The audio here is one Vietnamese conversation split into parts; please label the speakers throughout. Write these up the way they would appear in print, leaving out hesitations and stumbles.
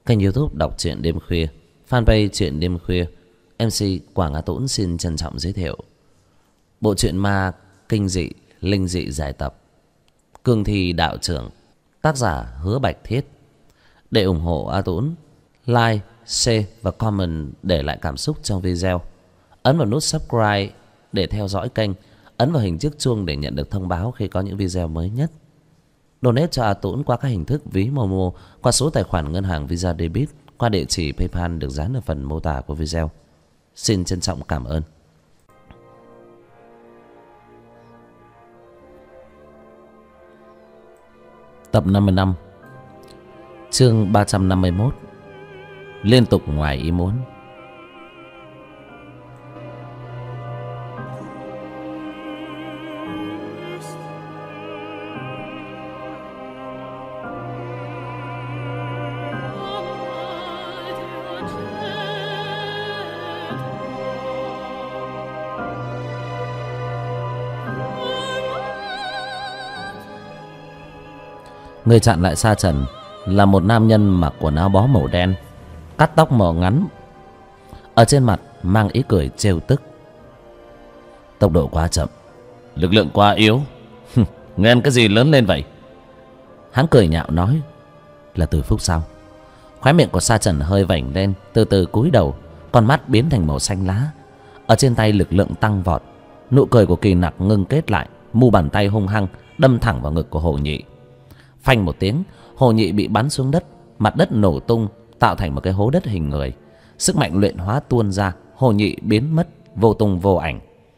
Speaker 1: Kênh YouTube đọc truyện đêm khuya, fanpage truyện đêm khuya. MC Quảng Á Tũng xin trân trọng giới thiệu bộ truyện ma kinh dị linh dị giải tập Cương Thi Đạo Trưởng, tác giả Hứa Bạch Thiết. Để ủng hộ A Tũng, like, share và comment để lại cảm xúc trong video. Ấn vào nút subscribe để theo dõi kênh. Ấn vào hình chiếc chuông để nhận được thông báo khi có những video mới nhất. Donate cho A Tũng qua các hình thức ví Momo, qua số tài khoản ngân hàng Visa Debit, qua địa chỉ PayPal được dán ở phần mô tả của video. Xin trân trọng cảm ơn. Tập 55, chương 351. Liên tục ngoài ý muốn. Người chặn lại Sa Trần là một nam nhân mặc quần áo bó màu đen, cắt tóc màu ngắn, ở trên mặt mang ý cười trêu tức. Tốc độ quá chậm, lực lượng quá yếu. Nghe cái gì lớn lên vậy? Hắn cười nhạo nói. Là Từ Phúc sao? Khóe miệng của Sa Trần hơi vểnh lên, từ từ cúi đầu, con mắt biến thành màu xanh lá. Ở trên tay lực lượng tăng vọt, nụ cười của Kỳ Nặc ngưng kết lại, mu bàn tay hung hăng đâm thẳng vào ngực của Hồ Nhị. Phanh một tiếng, Hồ Nhị bị bắn xuống đất, mặt đất nổ tung, tạo thành một cái hố đất hình người. Sức mạnh luyện hóa tuôn ra, Hồ Nhị biến mất vô tung vô ảnh.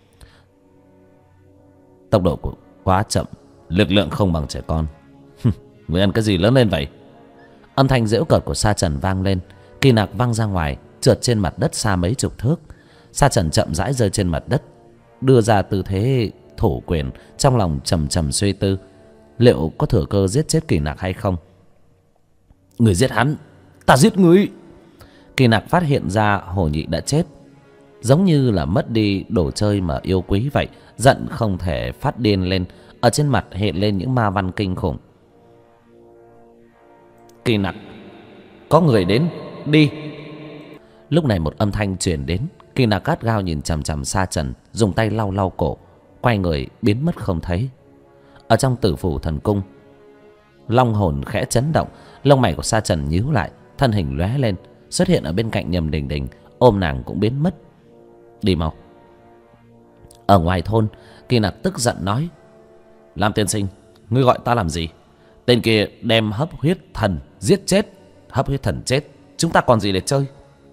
Speaker 1: Tốc độ của quá chậm, lực lượng không bằng trẻ con. Người ăn cái gì lớn lên vậy? Âm thanh giễu cợt của Sa Trần vang lên. Kỳ Nặc văng ra ngoài, trượt trên mặt đất xa mấy chục thước. Sa Trần chậm rãi rơi trên mặt đất, đưa ra tư thế thủ quyền, trong lòng trầm trầm suy tư. Liệu có thừa cơ giết chết Kỳ Nặc hay không? Người giết hắn, ta giết người. Kỳ Nặc phát hiện ra Hồ Nhị đã chết, giống như là mất đi đồ chơi mà yêu quý vậy. Giận không thể phát điên lên, ở trên mặt hiện lên những ma văn kinh khủng. Kỳ Nặc, có người đến, đi. Lúc này một âm thanh truyền đến. Kỳ Nặc gắt gao nhìn chằm chằm Sa Trần, dùng tay lau lau cổ, quay người biến mất không thấy. Ở trong Tử Phủ Thần Cung, long hồn khẽ chấn động, lông mày của Sa Trần nhíu lại, thân hình lóe lên, xuất hiện ở bên cạnh Nhầm Đình Đình, ôm nàng cũng biến mất. Đi mau. Ở ngoài thôn, Kỳ Nặc tức giận nói. Lam tiên sinh, ngươi gọi ta làm gì? Tên kia đem hấp huyết thần giết chết. Hấp huyết thần chết, chúng ta còn gì để chơi?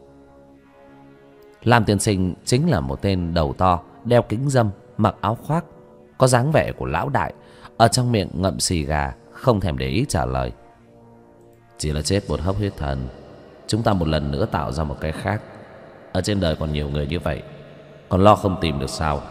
Speaker 1: Lam tiên sinh chính là một tên đầu to, đeo kính râm, mặc áo khoác, có dáng vẻ của lão đại, ở trong miệng ngậm xì gà, không thèm để ý trả lời. Chỉ là chết một hấp huyết thần, chúng ta một lần nữa tạo ra một cái khác. Ở trên đời còn nhiều người như vậy, còn lo không tìm được sao?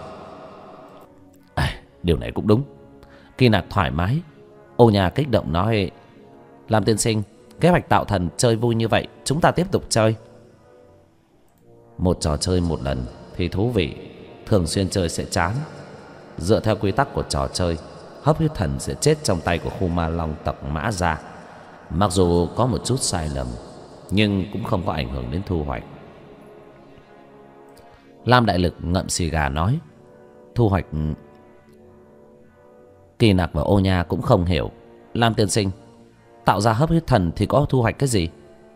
Speaker 1: Điều này cũng đúng. Kỳ Nặc thoải mái. Ô Nhà kích động nói. Làm tiên sinh, kế hoạch tạo thần chơi vui như vậy, chúng ta tiếp tục chơi. Một trò chơi một lần thì thú vị, thường xuyên chơi sẽ chán. Dựa theo quy tắc của trò chơi, hấp huyết thần sẽ chết trong tay của khu ma long tộc Mã Gia. Mặc dù có một chút sai lầm, nhưng cũng không có ảnh hưởng đến thu hoạch. Lam Đại Lực ngậm xì gà nói. Thu hoạch? Kỳ Nặc và Ô Nha cũng không hiểu. Lam tiên sinh, tạo ra hấp huyết thần thì có thu hoạch cái gì?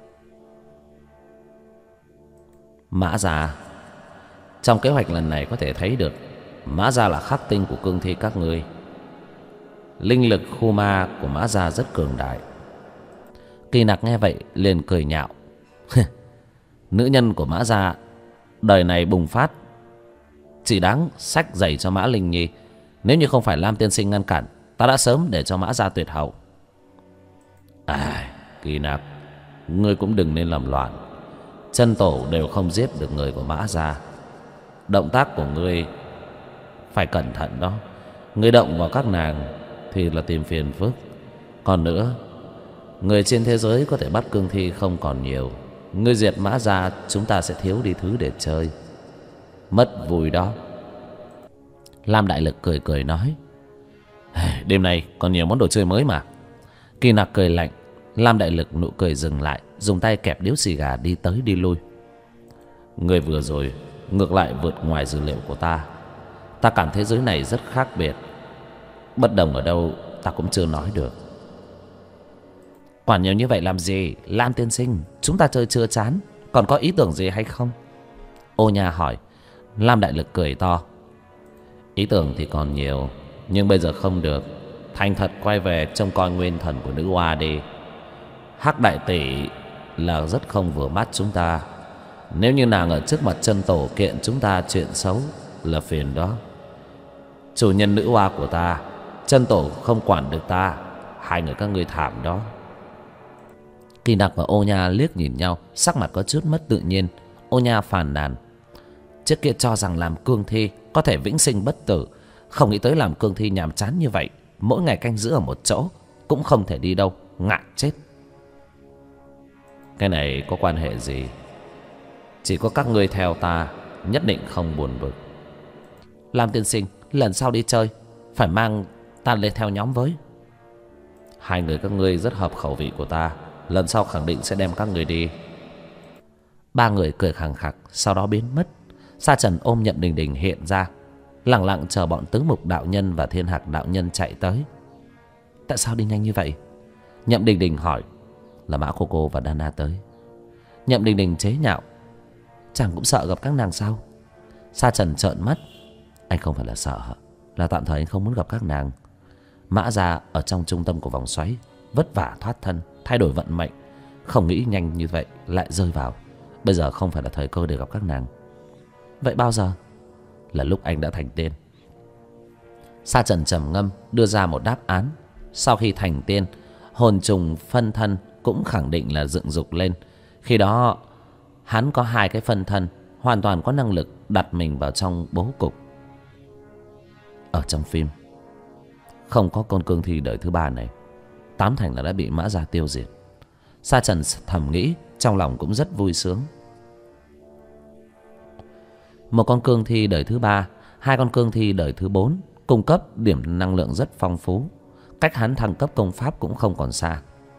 Speaker 1: Mã Gia, trong kế hoạch lần này có thể thấy được Mã Gia là khắc tinh của cương thi các ngươi. Linh lực khu ma của Mã Gia rất cường đại. Kỳ Nặc nghe vậy liền cười nhạo. Nữ nhân của Mã Gia đời này bùng phát, chỉ đáng xách giày cho Mã Linh Nhi. Nếu như không phải Lam tiên sinh ngăn cản, ta đã sớm để cho Mã Gia tuyệt hậu. Kỳ Nặc, ngươi cũng đừng nên làm loạn. Chân tổ đều không giết được người của Mã Gia. Động tác của ngươi phải cẩn thận đó. Ngươi động vào các nàng thì là tìm phiền phức. Còn nữa, người trên thế giới có thể bắt cương thi không còn nhiều. Ngươi diệt Mã Gia, chúng ta sẽ thiếu đi thứ để chơi, mất vui đó. Lam Đại Lực cười cười nói. Đêm nay còn nhiều món đồ chơi mới mà. Kỳ Nặc cười lạnh. Lam Đại Lực nụ cười dừng lại, dùng tay kẹp điếu xì gà đi tới đi lui. Người vừa rồi ngược lại vượt ngoài dữ liệu của ta. Ta cảm thấy giới này rất khác biệt. Bất đồng ở đâu ta cũng chưa nói được. Quản nhiều như vậy làm gì, Lam tiên sinh? Chúng ta chơi chưa chán, còn có ý tưởng gì hay không? Ô Nha hỏi. Lam Đại Lực cười to. Ý tưởng thì còn nhiều, nhưng bây giờ không được. Thành thật quay về trông coi nguyên thần của nữ hoa đi. Hắc đại tỷ là rất không vừa mắt chúng ta. Nếu như nàng ở trước mặt chân tổ kiện chúng ta chuyện xấu là phiền đó. Chủ nhân nữ hoa của ta, chân tổ không quản được ta. Hai người các ngươi thảm đó. Kỳ Đặc và Ô Nha liếc nhìn nhau, sắc mặt có chút mất tự nhiên. Ô Nha phàn nàn. Trước kia cho rằng làm cương thi có thể vĩnh sinh bất tử, không nghĩ tới làm cương thi nhàm chán như vậy, mỗi ngày canh giữ ở một chỗ, cũng không thể đi đâu, ngại chết. Cái này có quan hệ gì? Chỉ có các ngươi theo ta, nhất định không buồn bực. Lam tiên sinh, lần sau đi chơi phải mang ta lên theo nhóm với. Hai người các ngươi rất hợp khẩu vị của ta, lần sau khẳng định sẽ đem các người đi. Ba người cười khằng khặc, sau đó biến mất. Sa Trần ôm Nhậm Đình Đình hiện ra, lẳng lặng chờ bọn Tứ Mục đạo nhân và Thiên Hạc đạo nhân chạy tới. Tại sao đi nhanh như vậy? Nhậm Đình Đình hỏi. Là Mã Cô Cô và Đana tới. Nhậm Đình Đình chế nhạo. Chàng cũng sợ gặp các nàng sao? Sa Trần trợn mắt. Anh không phải là sợ, là tạm thời anh không muốn gặp các nàng. Mã gia ở trong trung tâm của vòng xoáy, vất vả thoát thân, thay đổi vận mệnh, không nghĩ nhanh như vậy lại rơi vào. Bây giờ không phải là thời cơ để gặp các nàng. Vậy bao giờ? Là lúc anh đã thành tiên. Sa Trần trầm ngâm đưa ra một đáp án. Sau khi thành tiên, hồn trùng phân thân cũng khẳng định là dựng dục lên. Khi đó hắn có hai cái phân thân, hoàn toàn có năng lực đặt mình vào trong bố cục. Ở trong phim không có con cương thi đời thứ ba này, tám thành là đã bị Mã gia tiêu diệt. Sa Trần thầm nghĩ, trong lòng cũng rất vui sướng. Một con cương thi đời thứ ba, hai con cương thi đời thứ 4, cung cấp điểm năng lượng rất phong phú. Cách hắn thăng cấp công pháp cũng không còn xa.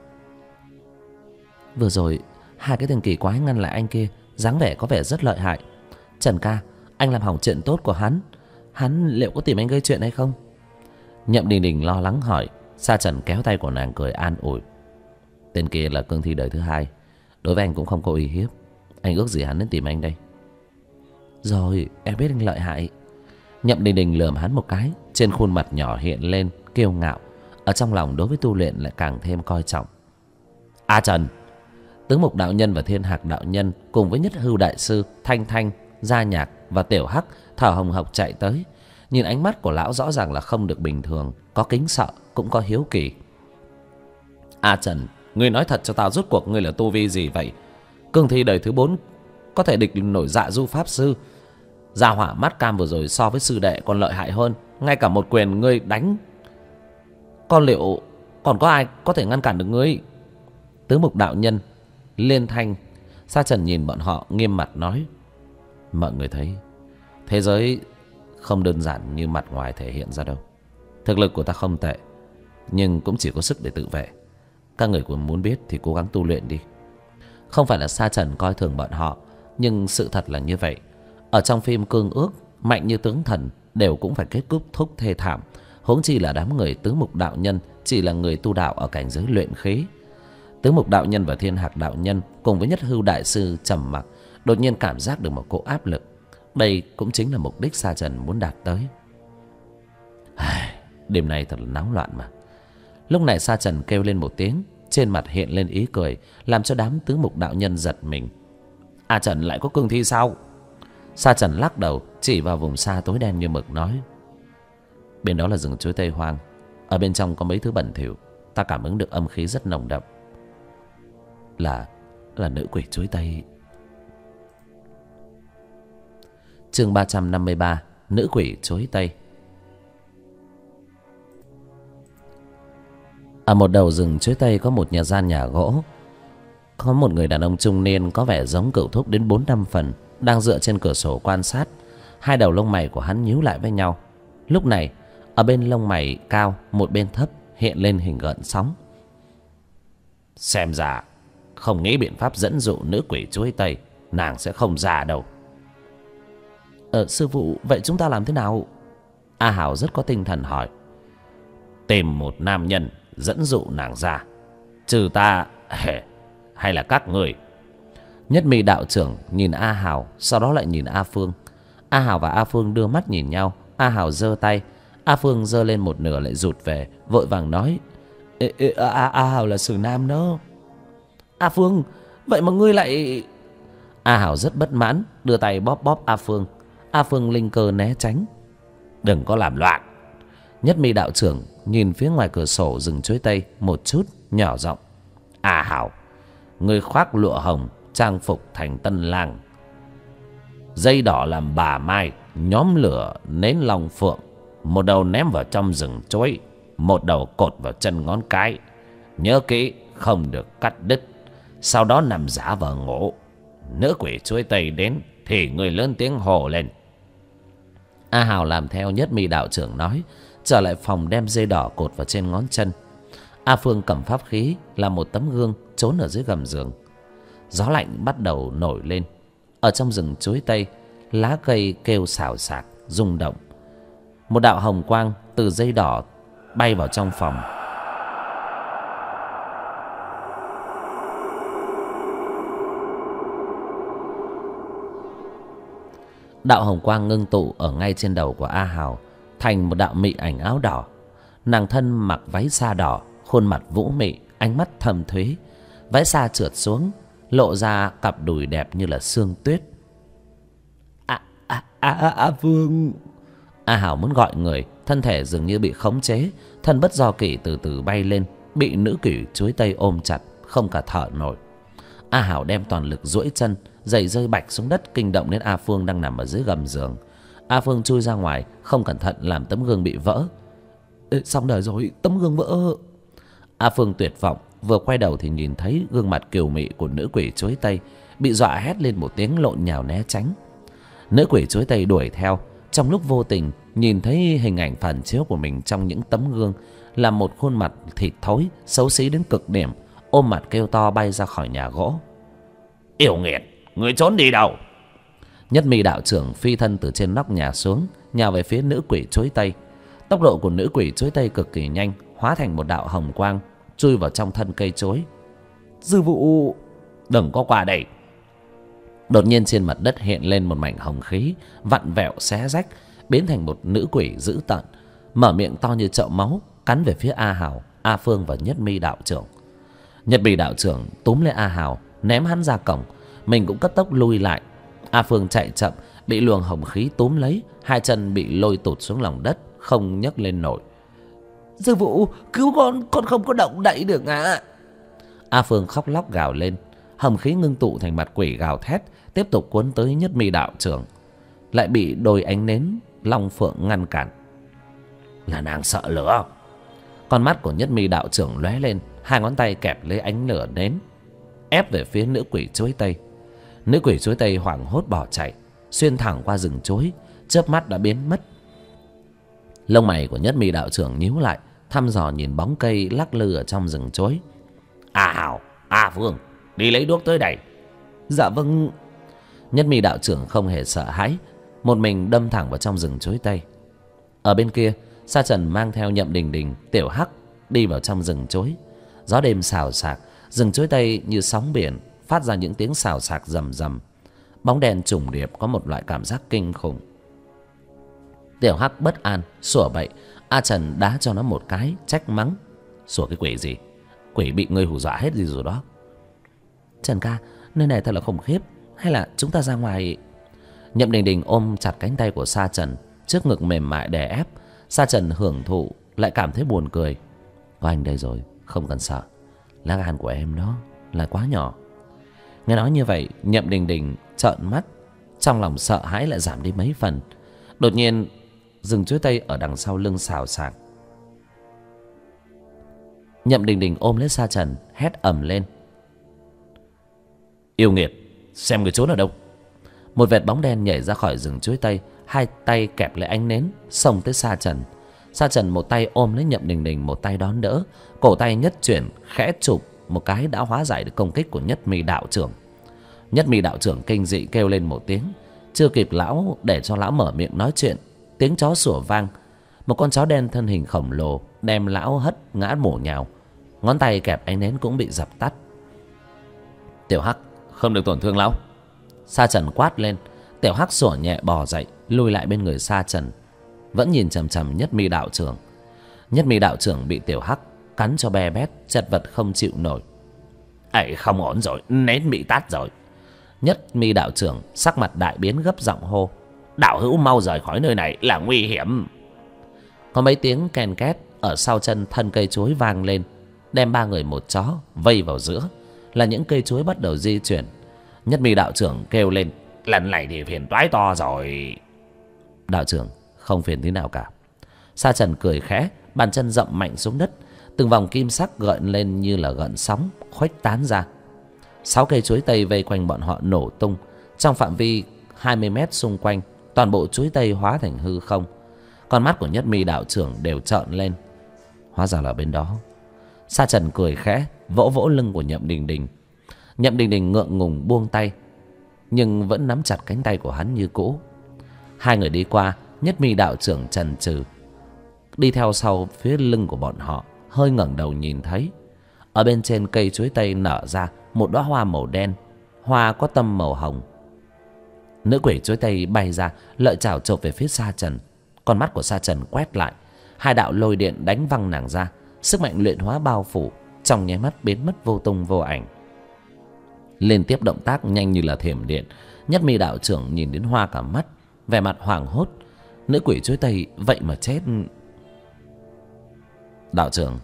Speaker 1: Vừa rồi hai cái tên kỳ quái ngăn lại anh kia, dáng vẻ có vẻ rất lợi hại. Trần ca, anh làm hỏng chuyện tốt của hắn. Hắn liệu có tìm anh gây chuyện hay không? Nhậm Đình Đình lo lắng hỏi. Sa Trần kéo tay của nàng cười an ủi. Tên kia là cương thi đời thứ 2, đối với anh cũng không có uy hiếp. Anh ước gì hắn đến tìm anh đây. Rồi em biết anh lợi hại. Nhậm Đình Đình lườm hắn một cái, trên khuôn mặt nhỏ hiện lên kiêu ngạo, ở trong lòng đối với tu luyện lại càng thêm coi trọng. A Trần, Tứ Mục đạo nhân và Thiên Hạc đạo nhân cùng với Nhất Hưu đại sư, Thanh Thanh, Gia Nhạc và Tiểu Hắc thở hồng hộc chạy tới. Nhìn ánh mắt của lão rõ ràng là không được bình thường, có kính sợ cũng có hiếu kỳ. A Trần, ngươi nói thật cho tao, rốt cuộc ngươi là tu vi gì vậy? Cương thi đời thứ 4 có thể địch nổi Dạ Du pháp sư. Gia hỏa mắt cam vừa rồi so với sư đệ còn lợi hại hơn, ngay cả một quyền ngươi đánh, con liệu còn có ai có thể ngăn cản được ngươi? Tứ Mục đạo nhân, Liên Thanh, Sa Trần nhìn bọn họ nghiêm mặt nói. Mọi người thấy thế giới không đơn giản như mặt ngoài thể hiện ra đâu. Thực lực của ta không tệ, nhưng cũng chỉ có sức để tự vệ. Các người cũng muốn biết thì cố gắng tu luyện đi. Không phải là Sa Trần coi thường bọn họ, nhưng sự thật là như vậy. Ở trong phim Cương Ước, mạnh như tướng thần đều cũng phải kết thúc thê thảm, huống chi là đám người Tứ Mục đạo nhân chỉ là người tu đạo ở cảnh giới luyện khí. Tứ Mục đạo nhân và Thiên Hạc đạo nhân cùng với Nhất Hưu đại sư trầm mặc, đột nhiên cảm giác được một cỗ áp lực. Đây cũng chính là mục đích Sa Trần muốn đạt tới. Đêm nay thật là náo loạn mà. Lúc này Sa Trần kêu lên một tiếng, trên mặt hiện lên ý cười, làm cho đám Tứ Mục đạo nhân giật mình. A Trần lại có cương thi sao? Sa Trần lắc đầu, chỉ vào vùng xa tối đen như mực nói. Bên đó là rừng chuối Tây hoang, ở bên trong có mấy thứ bẩn thỉu, ta cảm ứng được âm khí rất nồng đậm. Là nữ quỷ chuối Tây. Chương 353, nữ quỷ chuối Tây. Ở một đầu rừng chuối Tây có một nhà gỗ. Có một người đàn ông trung niên có vẻ giống Cửu Thúc đến 4-5 phần, đang dựa trên cửa sổ quan sát. Hai đầu lông mày của hắn nhíu lại với nhau. Lúc này ở bên lông mày cao, một bên thấp hiện lên hình gợn sóng. Xem ra không nghĩ biện pháp dẫn dụ nữ quỷ chuối tây, nàng sẽ không ra đâu.
Speaker 2: Sư phụ, vậy chúng ta làm thế nào?
Speaker 1: A Hào rất có tinh thần hỏi. Tìm một nam nhân dẫn dụ nàng ra, trừ ta hay là các người? Nhất Mi đạo trưởng nhìn A Hào, sau đó lại nhìn A Phương. A Hào và A Phương đưa mắt nhìn nhau. A Hào giơ tay, A Phương giơ lên một nửa lại rụt về, vội vàng nói:
Speaker 2: A Hào là Sử Nam đó. A Phương, vậy mà ngươi lại...
Speaker 1: A Hào rất bất mãn, đưa tay bóp bóp A Phương. A Phương linh cơ né tránh. Đừng có làm loạn. Nhất Mi đạo trưởng nhìn phía ngoài cửa sổ rừng chuối tây một chút, nhỏ giọng: A Hào, ngươi khoác lụa hồng, trang phục thành tân lang, dây đỏ làm bà mai, nhóm lửa nến long phượng, một đầu ném vào trong rừng chuối, một đầu cột vào chân ngón cái. Nhớ kỹ, không được cắt đứt. Sau đó nằm giả vờ ngủ. Nữ quỷ chuối tây đến thì người lớn tiếng hô lên. A Hào làm theo Nhất Mi đạo trưởng nói, trở lại phòng đem dây đỏ cột vào trên ngón chân. A Phương cầm pháp khí là một tấm gương trốn ở dưới gầm giường. Gió lạnh bắt đầu nổi lên. Ở trong rừng chuối tây, lá cây kêu xào xạc rung động. Một đạo hồng quang từ dây đỏ bay vào trong phòng. Đạo hồng quang ngưng tụ ở ngay trên đầu của A Hào, thành một đạo mị ảnh áo đỏ. Nàng thân mặc váy sa đỏ, khuôn mặt vũ mị, ánh mắt thâm thúy. Váy sa trượt xuống, lộ ra cặp đùi đẹp như là sương tuyết.
Speaker 2: A Phương.
Speaker 1: A Hào muốn gọi người, thân thể dường như bị khống chế, thân bất do kỷ từ từ bay lên, bị nữ quỷ chuối tây ôm chặt, không cả thở nổi. A Hào đem toàn lực duỗi chân, giày rơi bạch xuống đất, kinh động đến A Phương đang nằm ở dưới gầm giường. A Phương chui ra ngoài, không cẩn thận làm tấm gương bị vỡ.
Speaker 2: Xong đời rồi, tấm gương vỡ.
Speaker 1: A Phương tuyệt vọng, vừa quay đầu thì nhìn thấy gương mặt kiều mị của nữ quỷ chuối tây, bị dọa hét lên một tiếng, lộn nhào né tránh. Nữ quỷ chuối tây đuổi theo, trong lúc vô tình nhìn thấy hình ảnh phản chiếu của mình trong những tấm gương là một khuôn mặt thịt thối, xấu xí đến cực điểm, ôm mặt kêu to bay ra khỏi nhà gỗ. Yêu nghiệt, người trốn đi đâu? Nhất Mi đạo trưởng phi thân từ trên nóc nhà xuống, nhào về phía nữ quỷ chuối tây. Tốc độ của nữ quỷ chuối tây cực kỳ nhanh, hóa thành một đạo hồng quang chui vào trong thân cây chuối.
Speaker 2: Sư phụ,
Speaker 1: đừng có qua đây. Đột nhiên trên mặt đất hiện lên một mảnh hồng khí, vặn vẹo xé rách, biến thành một nữ quỷ dữ tợn, mở miệng to như chậu máu, cắn về phía A Hào, A Phương và Nhất Mi đạo trưởng. Nhất Mi đạo trưởng túm lấy A Hào, ném hắn ra cổng, mình cũng cấp tốc lui lại. A Phương chạy chậm, bị luồng hồng khí túm lấy, hai chân bị lôi tụt xuống lòng đất, không nhấc lên nổi.
Speaker 2: Sư phụ, cứu con không có động đậy được ạ.
Speaker 1: A Phương khóc lóc gào lên. Hồng khí ngưng tụ thành mặt quỷ gào thét, tiếp tục cuốn tới Nhất Mi đạo trưởng, lại bị đôi ánh nến long phượng ngăn cản. Là nàng sợ lửa. Con mắt của Nhất Mi đạo trưởng lóe lên, hai ngón tay kẹp lấy ánh lửa nến, ép về phía nữ quỷ chuối tây. Nữ quỷ chuối tây hoảng hốt bỏ chạy, xuyên thẳng qua rừng chuối, chớp mắt đã biến mất. Lông mày của Nhất Mi đạo trưởng nhíu lại, thăm dò nhìn bóng cây lắc lư ở trong rừng chuối. A Hào, A Phương, đi lấy đuốc tới đây.
Speaker 2: Dạ vâng.
Speaker 1: Nhất Mi đạo trưởng không hề sợ hãi, một mình đâm thẳng vào trong rừng chuối tây. Ở bên kia, Sa Trần mang theo Nhậm Đình Đình, Tiểu Hắc đi vào trong rừng chuối. Gió đêm xào xạc, rừng chuối tây như sóng biển, phát ra những tiếng xào xạc rầm rầm. Bóng đèn trùng điệp có một loại cảm giác kinh khủng. Tiểu Hắc bất an sủa bậy, A Trần đá cho nó một cái, trách mắng. Sủa cái quỷ gì? Quỷ bị ngươi hù dọa hết gì rồi đó.
Speaker 2: Trần ca, nơi này thật là khủng khiếp, hay là chúng ta ra ngoài?
Speaker 1: Nhậm Đình Đình ôm chặt cánh tay của Sa Trần, trước ngực mềm mại đè ép. Sa Trần hưởng thụ, lại cảm thấy buồn cười. Có anh đây rồi, không cần sợ. Lá gan của em đó là quá nhỏ. Nghe nói như vậy, Nhậm Đình Đình trợn mắt, trong lòng sợ hãi lại giảm đi mấy phần. Đột nhiên, rừng chuối tây ở đằng sau lưng xào xạc. Nhậm Đình Đình ôm lấy Sa Trần, hét ầm lên. Yêu nghiệt, xem người trốn ở đâu. Một vệt bóng đen nhảy ra khỏi rừng chuối tây, hai tay kẹp lấy ánh nến, xông tới Sa Trần. Sa Trần một tay ôm lấy Nhậm Đình Đình, một tay đón đỡ, cổ tay nhất chuyển khẽ chụp một cái đã hóa giải được công kích của Nhất Mi đạo trưởng. Nhất Mi đạo trưởng kinh dị kêu lên một tiếng. Chưa kịp lão để cho lão mở miệng nói chuyện, tiếng chó sủa vang. Một con chó đen thân hình khổng lồ đem lão hất ngã bổ nhào. Ngón tay kẹp ánh nến cũng bị dập tắt. Tiểu Hắc, không được tổn thương lão. Sa Trần quát lên. Tiểu Hắc sủa nhẹ bò dậy, lùi lại bên người Sa Trần, vẫn nhìn chằm chằm Nhất Mi đạo trưởng. Nhất Mi đạo trưởng bị Tiểu Hắc cắn cho be bét, chật vật không chịu nổi. Ấy, không ổn rồi, nến bị tắt rồi. Nhất Mi đạo trưởng sắc mặt đại biến, gấp giọng hô. Đạo hữu mau rời khỏi nơi này, là nguy hiểm. Có mấy tiếng ken két ở sau chân thân cây chuối vang lên, đem ba người một chó vây vào giữa. Là những cây chuối bắt đầu di chuyển. Nhất Mi đạo trưởng kêu lên. Lần này thì phiền toái to rồi. Đạo trưởng, không phiền tí nào cả. Sa Trần cười khẽ, bàn chân dậm mạnh xuống đất. Từng vòng kim sắc gợn lên như là gợn sóng, khuếch tán ra. 6 cây chuối tây vây quanh bọn họ nổ tung. Trong phạm vi 20 mét xung quanh, toàn bộ chuối tây hóa thành hư không. Con mắt của Nhất Mi đạo trưởng đều trợn lên. Hóa ra là bên đó. Sa Trần cười khẽ, vỗ vỗ lưng của Nhậm Đình Đình. Nhậm Đình Đình ngượng ngùng buông tay, nhưng vẫn nắm chặt cánh tay của hắn như cũ. Hai người đi qua, Nhất Mi đạo trưởng chần chừ đi theo sau phía lưng của bọn họ, hơi ngẩng đầu nhìn thấy ở bên trên cây chuối tây nở ra một đóa hoa màu đen, hoa có tâm màu hồng. Nữ quỷ chuối tây bay ra, lợi chảo chộp về phía Sa Trần. Con mắt của Sa Trần quét lại, hai đạo lôi điện đánh văng nàng ra. Sức mạnh luyện hóa bao phủ, trong nháy mắt biến mất vô tung vô ảnh. Liên tiếp động tác nhanh như là thiểm điện. Nhất Mi đạo trưởng nhìn đến hoa cả mắt, vẻ mặt hoảng hốt. Nữ quỷ chuối tây vậy mà chết. Đạo trưởng.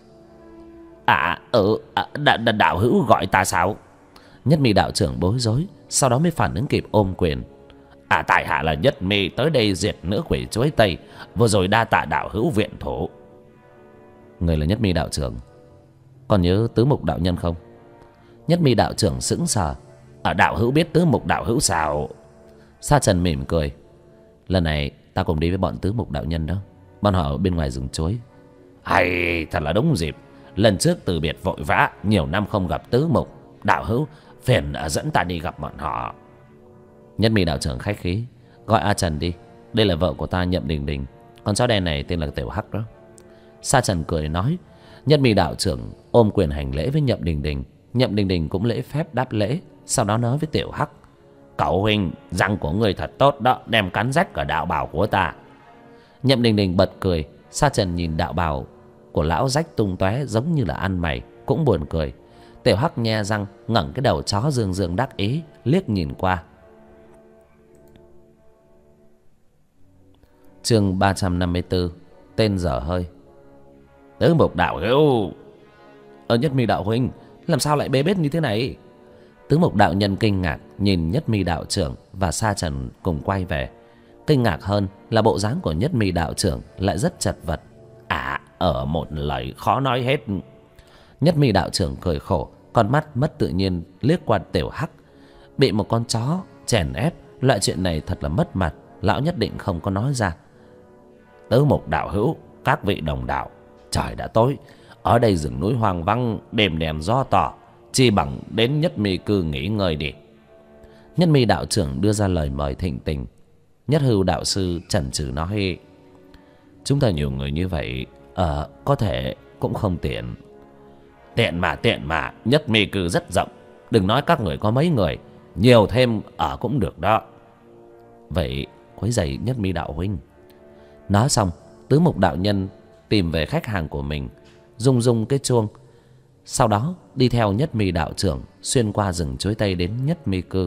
Speaker 1: Đạo hữu gọi ta sao? Nhất Mi đạo trưởng bối rối, sau đó mới phản ứng kịp ôm quyền. Tại hạ là Nhất Mi, tới đây diệt nữ quỷ chuối tây. Vừa rồi đa tạ đạo hữu viện thủ. Người là Nhất Mi đạo trưởng, còn nhớ Tứ Mục đạo nhân không? Nhất Mi đạo trưởng sững sờ. Đạo hữu biết Tứ Mục đạo hữu sao? Sa Trần mỉm cười. Lần này ta cùng đi với bọn Tứ Mục đạo nhân đó. Bọn họ ở bên ngoài rừng chuối. Hay, thật là đúng dịp. Lần trước từ biệt vội vã, nhiều năm không gặp Tứ Mục đạo hữu, phiền dẫn ta đi gặp bọn họ. Nhất Mi đạo trưởng khách khí. Gọi A Trần đi, đây là vợ của ta, Nhậm Đình Đình. Con chó đen này tên là Tiểu Hắc đó. Sa Trần cười nói. Nhất Mi đạo trưởng ôm quyền hành lễ với Nhậm Đình Đình. Nhậm Đình Đình cũng lễ phép đáp lễ, sau đó nói với Tiểu Hắc. Cậu huynh, răng của người thật tốt đó, đem cắn rách cả đạo bào của ta. Nhậm Đình Đình bật cười. Sa Trần nhìn đạo bào của lão rách tung tóe giống như là ăn mày, cũng buồn cười. Tiểu Hắc nhe răng, ngẩng cái đầu chó dương dương đắc ý, liếc nhìn qua. Chương 354, tên dở hơi. Tứ Mục đạo hữu. Nhất Mi đạo huynh, làm sao lại bê bết như thế này? Tứ Mục đạo nhân kinh ngạc nhìn Nhất Mi đạo trưởng và Sa Trần cùng quay về. Kinh ngạc hơn là bộ dáng của Nhất Mi đạo trưởng lại rất chật vật. Ở một lời khó nói hết. Nhất Mi đạo trưởng cười khổ, con mắt mất tự nhiên liếc qua Tiểu Hắc. Bị một con chó chèn ép, loại chuyện này thật là mất mặt. Lão nhất định không có nói ra. Tứ Mục đạo hữu, các vị đồng đạo, trời đã tối, ở đây rừng núi hoang vắng, đêm đèn gió tỏ, chi bằng đến Nhất Mi cư nghỉ ngơi đi. Nhất Mi đạo trưởng đưa ra lời mời thịnh tình. Nhất Hưu đạo sư chần chừ nói. Chúng ta nhiều người như vậy, có thể cũng không tiện. Tiện mà, Nhất Mi cư rất rộng. Đừng nói các người có mấy người, nhiều thêm ở cũng được đó. Vậy quấy rầy Nhất Mi đạo huynh. Nói xong, Tứ Mục đạo nhân tìm về khách hàng của mình, rung rung cái chuông. Sau đó đi theo Nhất Mi đạo trưởng xuyên qua rừng chuối tây đến Nhất Mi cư.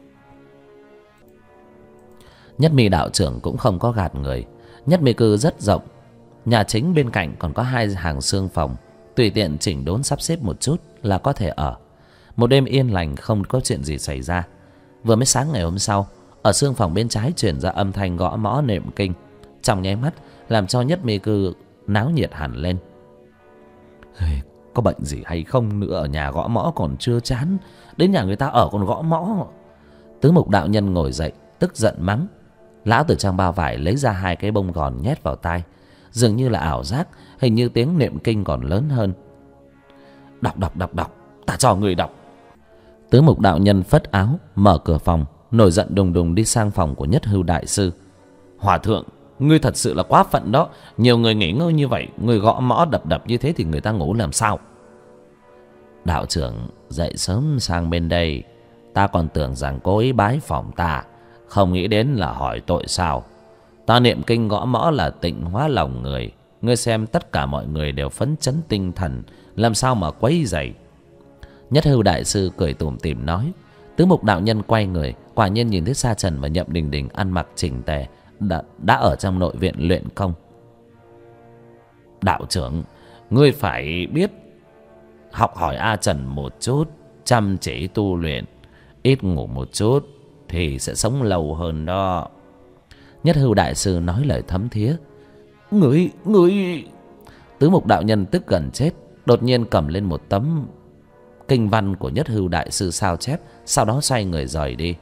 Speaker 1: Nhất Mi đạo trưởng cũng không có gạt người. Nhất Mi cư rất rộng. Nhà chính bên cạnh còn có 2 hàng xương phòng, tùy tiện chỉnh đốn sắp xếp một chút là có thể ở. Một đêm yên lành, không có chuyện gì xảy ra. Vừa mới sáng ngày hôm sau, ở xương phòng bên trái truyền ra âm thanh gõ mõ nệm kinh, trong nháy mắt làm cho Nhất Mi cư náo nhiệt hẳn lên. Có bệnh gì hay không nữa, ở nhà gõ mõ còn chưa chán, đến nhà người ta ở còn gõ mõ. Tứ Mục đạo nhân ngồi dậy, tức giận mắng. Lão từ trong bao vải lấy ra 2 cái bông gòn nhét vào tai, dường như là ảo giác, hình như tiếng niệm kinh còn lớn hơn. Đọc,
Speaker 2: ta cho người đọc.
Speaker 1: Tứ Mục đạo nhân phất áo mở cửa phòng, nổi giận đùng đùng đi sang phòng của Nhất Hưu đại sư.
Speaker 2: Hòa thượng, ngươi thật sự là quá phận đó. Nhiều người nghỉ ngơi như vậy, ngươi gõ mõ đập đập như thế thì người ta ngủ làm sao?
Speaker 1: Đạo trưởng dậy sớm sang bên đây, ta còn tưởng rằng cố ý bái phỏng ta, không nghĩ đến là hỏi tội sao. Ta niệm kinh gõ mõ là tịnh hóa lòng người, ngươi xem tất cả mọi người đều phấn chấn tinh thần, làm sao mà quấy rầy. Nhất Hưu đại sư cười tủm tỉm nói. Tứ Mục đạo nhân quay người, quả nhiên nhìn thấy Sa Trần và Nhậm Đình Đình ăn mặc chỉnh tề đã ở trong nội viện luyện công.
Speaker 2: Đạo trưởng, ngươi phải biết học hỏi A Trần một chút, chăm chỉ tu luyện, ít ngủ một chút thì sẽ sống lâu hơn đó.
Speaker 1: Nhất Hưu đại sư nói lời thấm thía.
Speaker 2: Ngươi
Speaker 1: Tứ Mục đạo nhân tức gần chết, đột nhiên cầm lên một tấm kinh văn của Nhất Hưu đại sư sao chép, sau đó xoay người rời đi.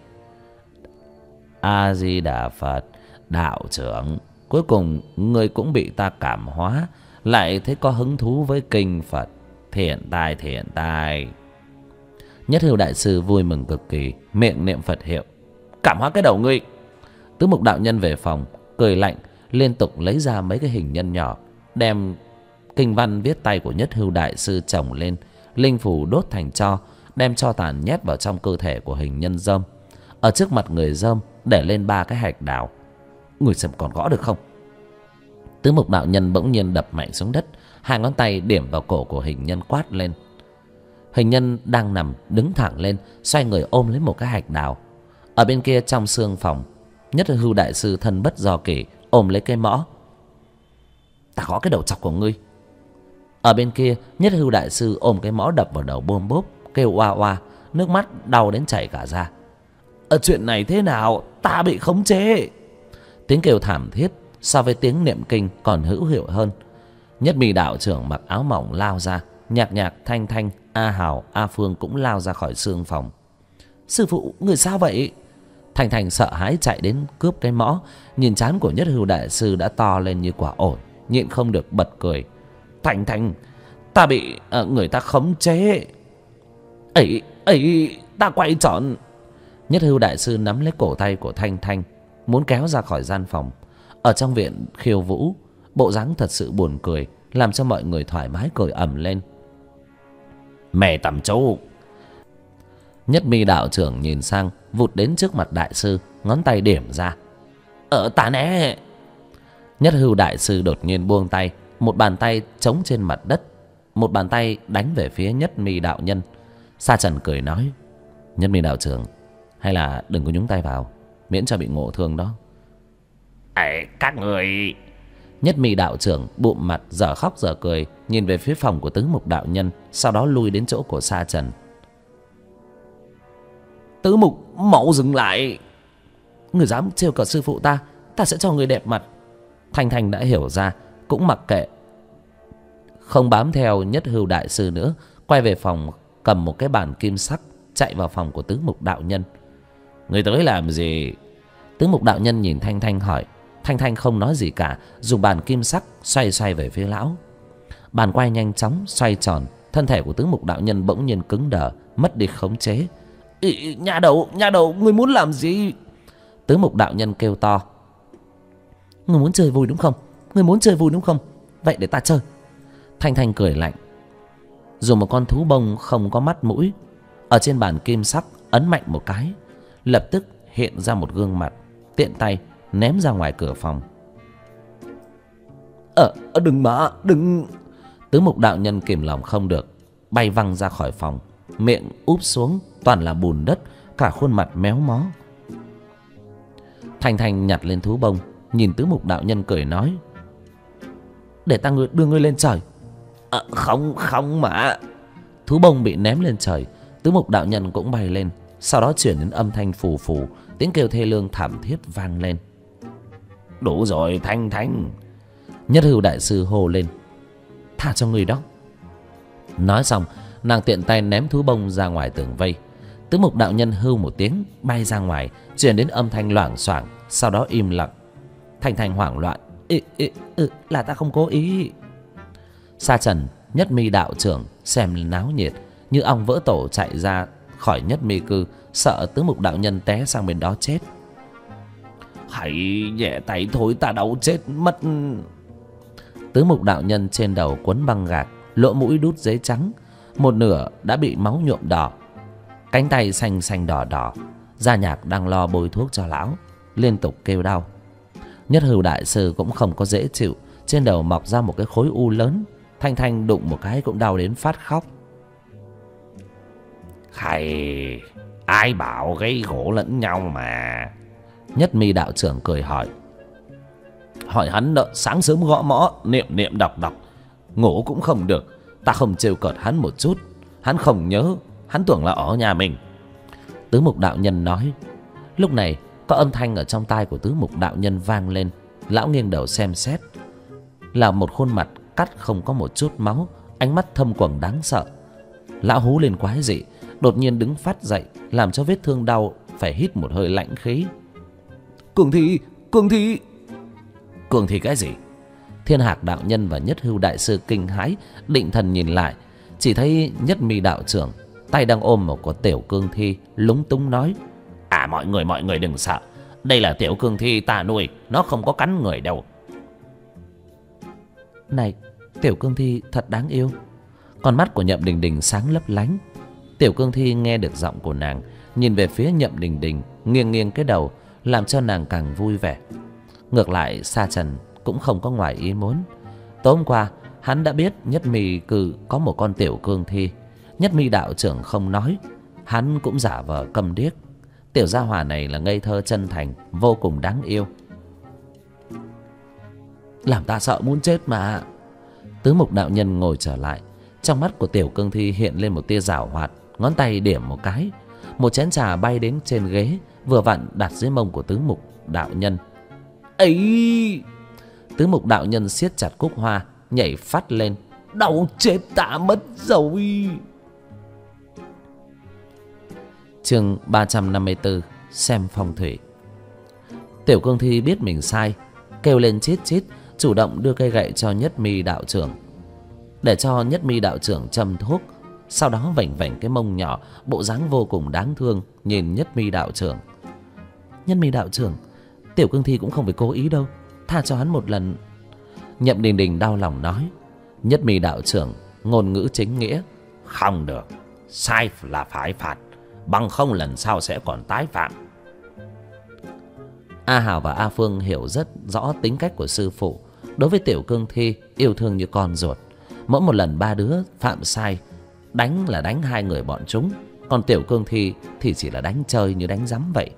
Speaker 1: A Di Đà Phật. Đạo trưởng, cuối cùng ngươi cũng bị ta cảm hóa, lại thấy có hứng thú với kinh Phật. Thiện tài. Nhất Hưu đại sư vui mừng cực kỳ, miệng niệm Phật hiệu.
Speaker 2: Cảm hóa cái đầu ngươi.
Speaker 1: Tứ Mục đạo nhân về phòng cười lạnh, liên tục lấy ra mấy cái hình nhân nhỏ, đem kinh văn viết tay của Nhất Hưu đại sư chồng lên, linh phù đốt thành tro, đem tro tàn nhét vào trong cơ thể của hình nhân dơm. Ở trước mặt người dơm để lên 3 cái hạch đào.
Speaker 2: Người xem còn gõ được không?
Speaker 1: Tứ Mục đạo nhân bỗng nhiên đập mạnh xuống đất, 2 ngón tay điểm vào cổ của hình nhân quát lên. Hình nhân đang nằm đứng thẳng lên, xoay người ôm lấy một cái hạch đào. Ở bên kia trong xương phòng, Nhất Hưu đại sư thân bất do kỷ ôm lấy cây mõ.
Speaker 2: Ta gõ cái đầu chọc của ngươi.
Speaker 1: Ở bên kia, Nhất Hưu đại sư ôm cái mõ đập vào đầu bôm bốp, kêu oa oa, nước mắt đau đến chảy cả ra.
Speaker 2: Chuyện này thế nào? Ta bị khống chế.
Speaker 1: Tiếng kêu thảm thiết so với tiếng niệm kinh còn hữu hiệu hơn. Nhất Mi đạo trưởng mặc áo mỏng lao ra, Nhạc Nhạc, Thanh Thanh, A Hào, A Phương cũng lao ra khỏi xương phòng.
Speaker 2: Sư phụ, người sao vậy?
Speaker 1: Thanh Thanh sợ hãi chạy đến cướp cái mõ, nhìn trán của Nhất Hưu đại sư đã to lên như quả ổi, nhịn không được bật cười.
Speaker 2: Thanh, ta bị người ta khống chế. Ấy, ta quay tròn.
Speaker 1: Nhất Hưu đại sư nắm lấy cổ tay của Thanh Thanh, muốn kéo ra khỏi gian phòng. Ở trong viện khiêu vũ, bộ dáng thật sự buồn cười, làm cho mọi người thoải mái cười ầm lên.
Speaker 2: Mẹ tầm chú.
Speaker 1: Nhất Mi đạo trưởng nhìn sang, vụt đến trước mặt đại sư, ngón tay điểm ra.
Speaker 2: Ta né.
Speaker 1: Nhất Hưu đại sư đột nhiên buông tay, một bàn tay chống trên mặt đất, một bàn tay đánh về phía Nhất Mi đạo nhân. Sa Trần cười nói. Nhất Mi đạo trưởng, hay là đừng có nhúng tay vào, miễn cho bị ngộ thương đó.
Speaker 2: Các người.
Speaker 1: Nhất Mi đạo trưởng bụm mặt dở khóc dở cười, nhìn về phía phòng của Tứ Mục đạo nhân, sau đó lui đến chỗ của Sa Trần.
Speaker 2: Tứ Mục, mau dừng lại.
Speaker 1: Người dám trêu cợt sư phụ ta, ta sẽ cho người đẹp mặt. Thanh Thanh đã hiểu ra, cũng mặc kệ, không bám theo Nhất Hưu đại sư nữa, quay về phòng cầm một cái bàn kim sắc, chạy vào phòng của Tứ Mục đạo nhân.
Speaker 2: Người tới làm gì?
Speaker 1: Tứ Mục đạo nhân nhìn Thanh Thanh hỏi. Thanh Thanh không nói gì cả, dùng bàn kim sắc xoay về phía lão. Bàn quay nhanh chóng xoay tròn, thân thể của Tứ Mục đạo nhân bỗng nhiên cứng đờ, mất đi khống chế.
Speaker 2: Nhà đầu, người muốn làm gì?
Speaker 1: Tứ Mục đạo nhân kêu to. Người muốn chơi vui đúng không? Vậy để ta chơi. Thanh Thanh cười lạnh, dùng một con thú bông không có mắt mũi ở trên bàn kim sắc ấn mạnh một cái, lập tức hiện ra một gương mặt, tiện tay ném ra ngoài cửa phòng.
Speaker 2: Đừng.
Speaker 1: Tứ Mục đạo nhân kìm lòng không được, bay văng ra khỏi phòng, miệng úp xuống toàn là bùn đất, cả khuôn mặt méo mó. Thanh Thanh nhặt lên thú bông, nhìn Tứ Mục đạo nhân cười nói. Để ta đưa ngươi lên trời.
Speaker 2: Không mà.
Speaker 1: Thú bông bị ném lên trời, Tứ Mục đạo nhân cũng bay lên, sau đó chuyển đến âm thanh phù phù, tiếng kêu thê lương thảm thiết vang lên.
Speaker 2: Đủ rồi Thanh Thanh.
Speaker 1: Nhất Hưu đại sư hô lên. Tha cho người đó. Nói xong, nàng tiện tay ném thú bông ra ngoài tường vây. Tứ Mục đạo nhân hưu một tiếng bay ra ngoài, truyền đến âm thanh loảng xoảng, sau đó im lặng. Thanh Thanh hoảng loạn.
Speaker 2: Là ta không cố ý.
Speaker 1: Sa Trần, Nhất Mi đạo trưởng xem náo nhiệt, như ong vỡ tổ chạy ra khỏi Nhất Mi Cư, sợ Tứ Mục đạo nhân té sang bên đó chết.
Speaker 2: Hãy nhẹ tay thôi, ta đâu chết mất.
Speaker 1: Tứ Mục đạo nhân trên đầu quấn băng gạc, lỗ mũi đút giấy trắng, một nửa đã bị máu nhuộm đỏ, cánh tay xanh xanh đỏ đỏ. Gia Nhạc đang lo bôi thuốc cho lão, liên tục kêu đau. Nhất Hưu đại sư cũng không có dễ chịu, trên đầu mọc ra một cái khối u lớn, Thanh Thanh đụng một cái cũng đau đến phát khóc.
Speaker 2: Hay, ai bảo gây gỗ lẫn nhau mà.
Speaker 1: Nhất Mi đạo trưởng cười hỏi.
Speaker 2: Hỏi hắn đợi sáng sớm gõ mõ, niệm đọc, ngủ cũng không được. Ta không trêu cợt hắn một chút, hắn không nhớ, hắn tưởng là ở nhà mình.
Speaker 1: Tứ Mục đạo nhân nói. Lúc này có âm thanh ở trong tai của Tứ Mục đạo nhân vang lên. Lão nghiêng đầu xem xét, là một khuôn mặt cắt không có một chút máu, ánh mắt thâm quầng đáng sợ. Lão hú lên quái dị, đột nhiên đứng phát dậy, làm cho vết thương đau phải hít một hơi lạnh khí.
Speaker 2: Cường Thi, Cường Thi.
Speaker 1: Cường Thi cái gì? Thiên Hạc đạo nhân và Nhất Hưu đại sư kinh hãi, định thần nhìn lại, chỉ thấy Nhất Mi đạo trưởng tay đang ôm một con tiểu cương thi, lúng túng nói.
Speaker 2: À, mọi người đừng sợ, đây là tiểu cương thi ta nuôi, nó không có cắn người đâu.
Speaker 1: Này, tiểu cương thi thật đáng yêu. Con mắt của Nhậm Đình Đình sáng lấp lánh. Tiểu cương thi nghe được giọng của nàng, nhìn về phía Nhậm Đình Đình, nghiêng cái đầu, làm cho nàng càng vui vẻ. Ngược lại Sa Trần cũng không có ngoài ý muốn. Tối hôm qua hắn đã biết Nhất Mi Cư có một con tiểu cương thi. Nhất Mi đạo trưởng không nói, hắn cũng giả vờ câm điếc. Tiểu gia hỏa này là ngây thơ chân thành, vô cùng đáng yêu. Làm ta sợ muốn chết mà. Tứ Mục đạo nhân ngồi trở lại, trong mắt của tiểu cương thi hiện lên một tia giảo hoạt, ngón tay điểm một cái, một chén trà bay đến trên ghế, vừa vặn đặt dưới mông của Tứ Mục đạo nhân.
Speaker 2: Ấy!
Speaker 1: Tứ Mục đạo nhân siết chặt cúc hoa, nhảy phát lên.
Speaker 2: Đau chết ta mất rồi.
Speaker 1: Chương 354, xem phong thủy. Tiểu cương thi biết mình sai, kêu lên chít chít, chủ động đưa cây gậy cho Nhất Mi đạo trưởng, để cho Nhất Mi đạo trưởng châm thuốc. Sau đó vảnh vảnh cái mông nhỏ, bộ dáng vô cùng đáng thương nhìn Nhất Mi đạo trưởng. Nhất Mi đạo trưởng, tiểu cương thi cũng không phải cố ý đâu, tha cho hắn một lần. Nhậm Đình Đình đau lòng nói. Nhất Mi đạo trưởng ngôn ngữ chính nghĩa.
Speaker 2: Không được, sai là phải phạt, bằng không lần sau sẽ còn tái phạm.
Speaker 1: A Hào và A Phương hiểu rất rõ tính cách của sư phụ. Đối với tiểu cương thi yêu thương như con ruột. Mỗi một lần ba đứa phạm sai, đánh là đánh hai người bọn chúng, còn tiểu cương thi thì chỉ là đánh chơi như đánh rắm vậy.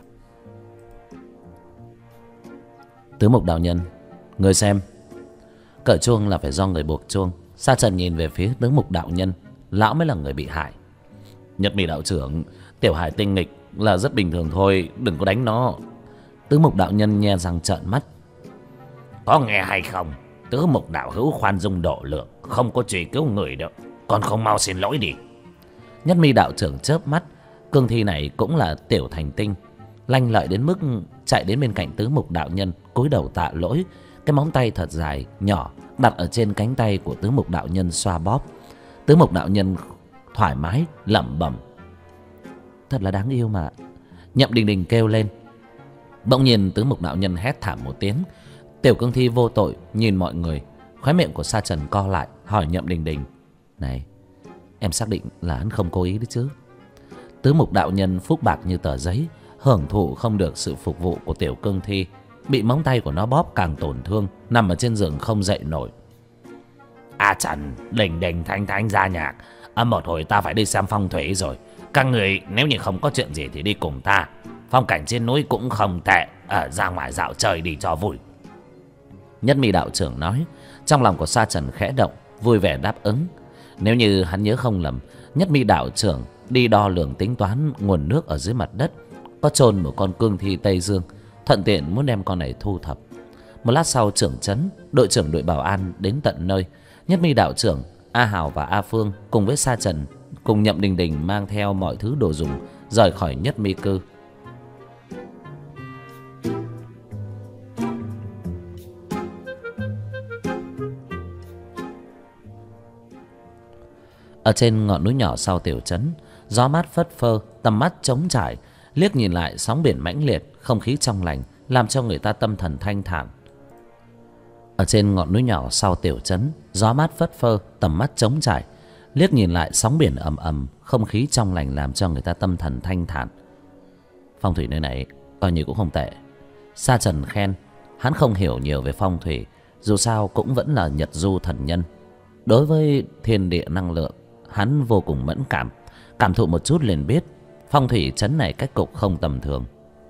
Speaker 1: Tứ Mục đạo nhân, người xem. Cởi chuông là phải do người buộc chuông. Sa Trần nhìn về phía Tứ Mục đạo nhân, lão mới là người bị hại.
Speaker 2: Nhất Mi đạo trưởng, tiểu hài tinh nghịch là rất bình thường thôi, đừng có đánh nó.
Speaker 1: Tứ Mục đạo nhân nhe răng trợn mắt.
Speaker 2: Có nghe hay không? Tứ Mục đạo hữu khoan dung độ lượng, không có truy cứu người đâu, còn không mau xin lỗi đi.
Speaker 1: Nhất Mi đạo trưởng chớp mắt. Cương thi này cũng là tiểu thành tinh, lanh lợi đến mức chạy đến bên cạnh Tứ Mục đạo nhân, cúi đầu tạ lỗi. Cái móng tay thật dài nhỏ đặt ở trên cánh tay của Tứ Mục đạo nhân xoa bóp. Tứ Mục đạo nhân thoải mái lẩm bẩm. Thật là đáng yêu mà. Nhậm Đình Đình kêu lên. Bỗng nhiên Tứ Mục đạo nhân hét thảm một tiếng. Tiểu cương thi vô tội nhìn mọi người. Khóe miệng của Sa Trần co lại, hỏi Nhậm Đình Đình. Này, em xác định là hắn không cố ý đấy chứ? Tứ Mục đạo nhân phúc bạc như tờ giấy, hưởng thụ không được sự phục vụ của tiểu cương thi. Bị móng tay của nó bóp càng tổn thương, nằm ở trên giường không dậy nổi.
Speaker 2: A Trần, Đình Đình, Thanh Thanh, Gia Nhạc, một hồi ta phải đi xem phong thủy rồi. Các người nếu như không có chuyện gì thì đi cùng ta. Phong cảnh trên núi cũng không tệ, ra ngoài dạo chơi đi cho vui.
Speaker 1: Nhất Mi đạo trưởng nói. Trong lòng của Sa Trần khẽ động, vui vẻ đáp ứng. Nếu như hắn nhớ không lầm, Nhất Mi đạo trưởng đi đo lường tính toán nguồn nước ở dưới mặt đất, có chôn một con cương thi Tây Dương, thuận tiện muốn đem con này thu thập. Một lát sau, trưởng trấn, đội trưởng đội bảo an đến tận nơi. Nhất Mi đạo trưởng, A Hào và A Phương cùng với Sa Trần cùng Nhậm Đình Đình mang theo mọi thứ đồ dùng rời khỏi Nhất Mi Cư. Ở Ở trên ngọn núi nhỏ sau tiểu trấn, gió mát phất phơ, tầm mắt trống trải, liếc nhìn lại sóng biển mãnh liệt, không khí trong lành làm cho người ta tâm thần thanh thản. Ở trên ngọn núi nhỏ sau tiểu trấn, gió mát phất phơ, tầm mắt trống trải, liếc nhìn lại sóng biển ầm ầm, không khí trong lành làm cho người ta tâm thần thanh thản. Phong thủy nơi này coi như cũng không tệ. Sa Trần khen. Hắn không hiểu nhiều về phong thủy, dù sao cũng vẫn là Nhật du thần nhân. Đối với thiên địa năng lượng, hắn vô cùng mẫn cảm. Cảm thụ một chút liền biết phong thủy trấn này cách cục không tầm thường.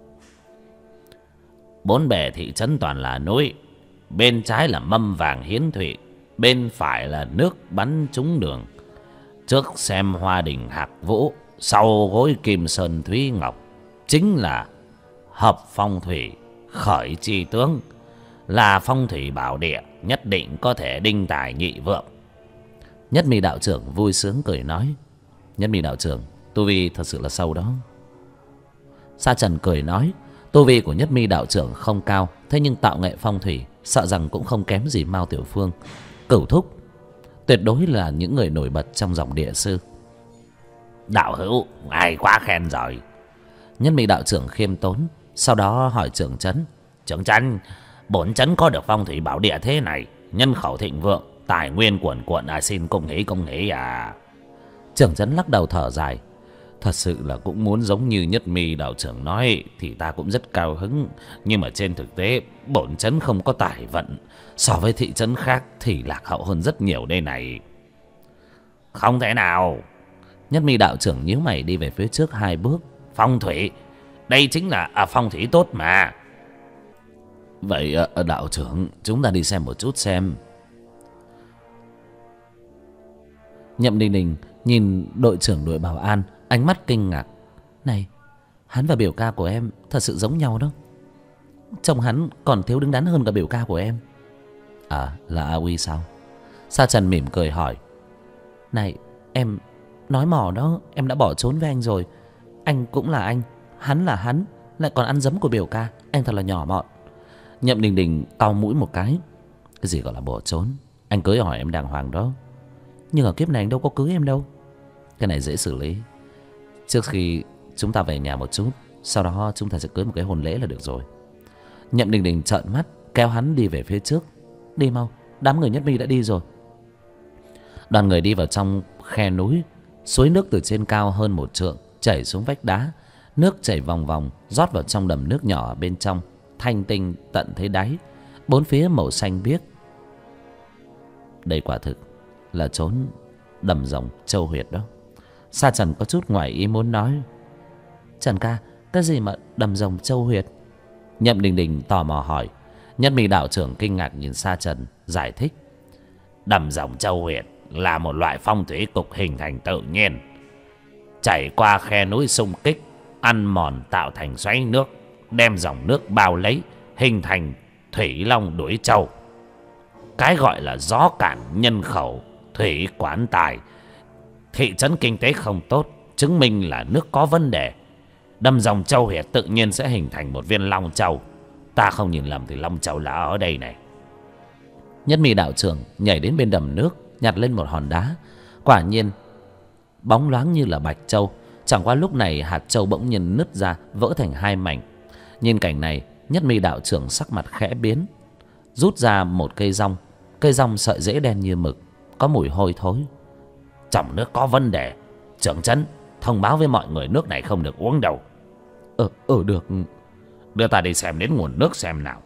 Speaker 2: Bốn bề thị trấn toàn là núi. Bên trái là mâm vàng hiến thụy, bên phải là nước bắn trúng đường. Trước xem hoa đình hạc vũ, sau gối kim sơn thúy ngọc. Chính là hợp phong thủy, khởi chi tướng. Là phong thủy bảo địa, nhất định có thể đinh tài nhị vượng.
Speaker 1: Nhất Mi đạo trưởng vui sướng cười nói. Nhất Mi đạo trưởng, tu vi thật sự là sâu đó. Sa Trần cười nói. Tu vi của Nhất Mi đạo trưởng không cao, thế nhưng tạo nghệ phong thủy sợ rằng cũng không kém gì Mao Tiểu Phương, Cửu Thúc. Tuyệt đối là những người nổi bật trong dòng địa sư.
Speaker 2: Đạo hữu, ai quá khen rồi.
Speaker 1: Nhất Mi đạo trưởng khiêm tốn, sau đó hỏi trưởng trấn.
Speaker 2: Trưởng trấn, bổn trấn có được phong thủy bảo địa thế này, nhân khẩu thịnh vượng, tài nguyên cuồn cuộn, xin công hỷ à.
Speaker 1: Trưởng trấn lắc đầu thở dài. Thật sự là cũng muốn giống như Nhất Mi đạo trưởng nói thì ta cũng rất cao hứng, nhưng mà trên thực tế bổn trấn không có tài vận, so với thị trấn khác thì lạc hậu hơn rất nhiều đây này.
Speaker 2: Không thể nào.
Speaker 1: Nhất Mi đạo trưởng nhíu mày đi về phía trước 2 bước.
Speaker 2: Phong thủy, đây chính là phong thủy tốt mà.
Speaker 1: Vậy đạo trưởng, chúng ta đi xem một chút xem. Nhậm Đình Đình nhìn đội trưởng đội bảo an, ánh mắt kinh ngạc. Này, hắn và biểu ca của em thật sự giống nhau đó. Trông hắn còn thiếu đứng đắn hơn cả biểu ca của em. À, là A Uy sao? Sa Trần mỉm cười hỏi. Này, em nói mỏ đó, em đã bỏ trốn với anh rồi. Anh cũng là anh, hắn là hắn, lại còn ăn dấm của biểu ca. Anh thật là nhỏ mọn. Nhậm Đình Đình cau mũi một cái. Cái gì gọi là bỏ trốn? Anh cưới hỏi em đàng hoàng đó. Nhưng ở kiếp này anh đâu có cưới em đâu. Cái này dễ xử lý. Trước khi chúng ta về nhà một chút, sau đó chúng ta sẽ cưới một cái hôn lễ là được rồi. Nhậm Đình Đình trợn mắt kéo hắn đi về phía trước. Đi mau, đám người Nhất Mi đã đi rồi. Đoàn người đi vào trong khe núi. Suối nước từ trên cao hơn 1 trượng chảy xuống vách đá. Nước chảy vòng vòng rót vào trong đầm nước nhỏ ở bên trong, thanh tinh tận thấy đáy. Bốn phía màu xanh biếc. Đây quả thực là chốn đầm rồng châu huyệt đó. Sa Trần có chút ngoài ý muốn nói. Trần ca, cái gì mà đầm rồng châu huyệt? Nhậm Đình Đình tò mò hỏi. Nhất Mi đạo trưởng kinh ngạc nhìn Sa Trần, giải thích.
Speaker 2: Đầm rồng châu huyệt là một loại phong thủy cục hình thành tự nhiên, chảy qua khe núi xung kích, ăn mòn tạo thành xoáy nước, đem dòng nước bao lấy, hình thành thủy long đuổi trâu. Cái gọi là gió cản nhân khẩu, thủy quán tài. Thị trấn kinh tế không tốt, chứng minh là nước có vấn đề. Đầm rồng châu huyệt tự nhiên sẽ hình thành một viên long châu. Ta không nhìn lầm thì long châu là ở đây này.
Speaker 1: Nhất Mi đạo trưởng nhảy đến bên đầm nước, nhặt lên một hòn đá. Quả nhiên bóng loáng như là bạch châu. Chẳng qua lúc này hạt châu bỗng nhiên nứt ra, vỡ thành 2 mảnh. Nhìn cảnh này, Nhất Mi đạo trưởng sắc mặt khẽ biến, rút ra một cây rong. Cây rong sợi rễ đen như mực, có mùi hôi thối.
Speaker 2: Trong nước có vấn đề. Trưởng trấn thông báo với mọi người nước này không được uống đâu.
Speaker 1: Được.
Speaker 2: Đưa ta đi xem đến nguồn nước xem nào.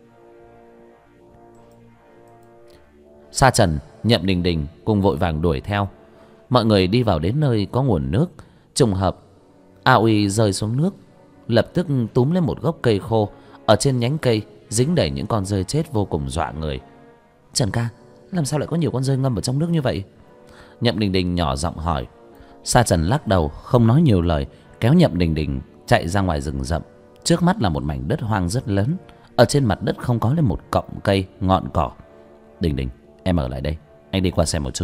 Speaker 1: Sa Trần, Nhậm Đình Đình cùng vội vàng đuổi theo. Mọi người đi vào đến nơi có nguồn nước. Trùng hợp A Uy rơi xuống nước, lập tức túm lên một gốc cây khô. Ở trên nhánh cây dính đầy những con dơi chết vô cùng dọa người. Trần ca, làm sao lại có nhiều con dơi ngâm ở trong nước như vậy? Nhậm Đình Đình nhỏ giọng hỏi. Sa Trần lắc đầu không nói nhiều lời, kéo Nhậm Đình Đình chạy ra ngoài rừng rậm. Trước mắt là một mảnh đất hoang rất lớn. Ở trên mặt đất không có lên một cọng cây, ngọn cỏ. Đình Đình, em ở lại đây, anh đi qua xem một chút.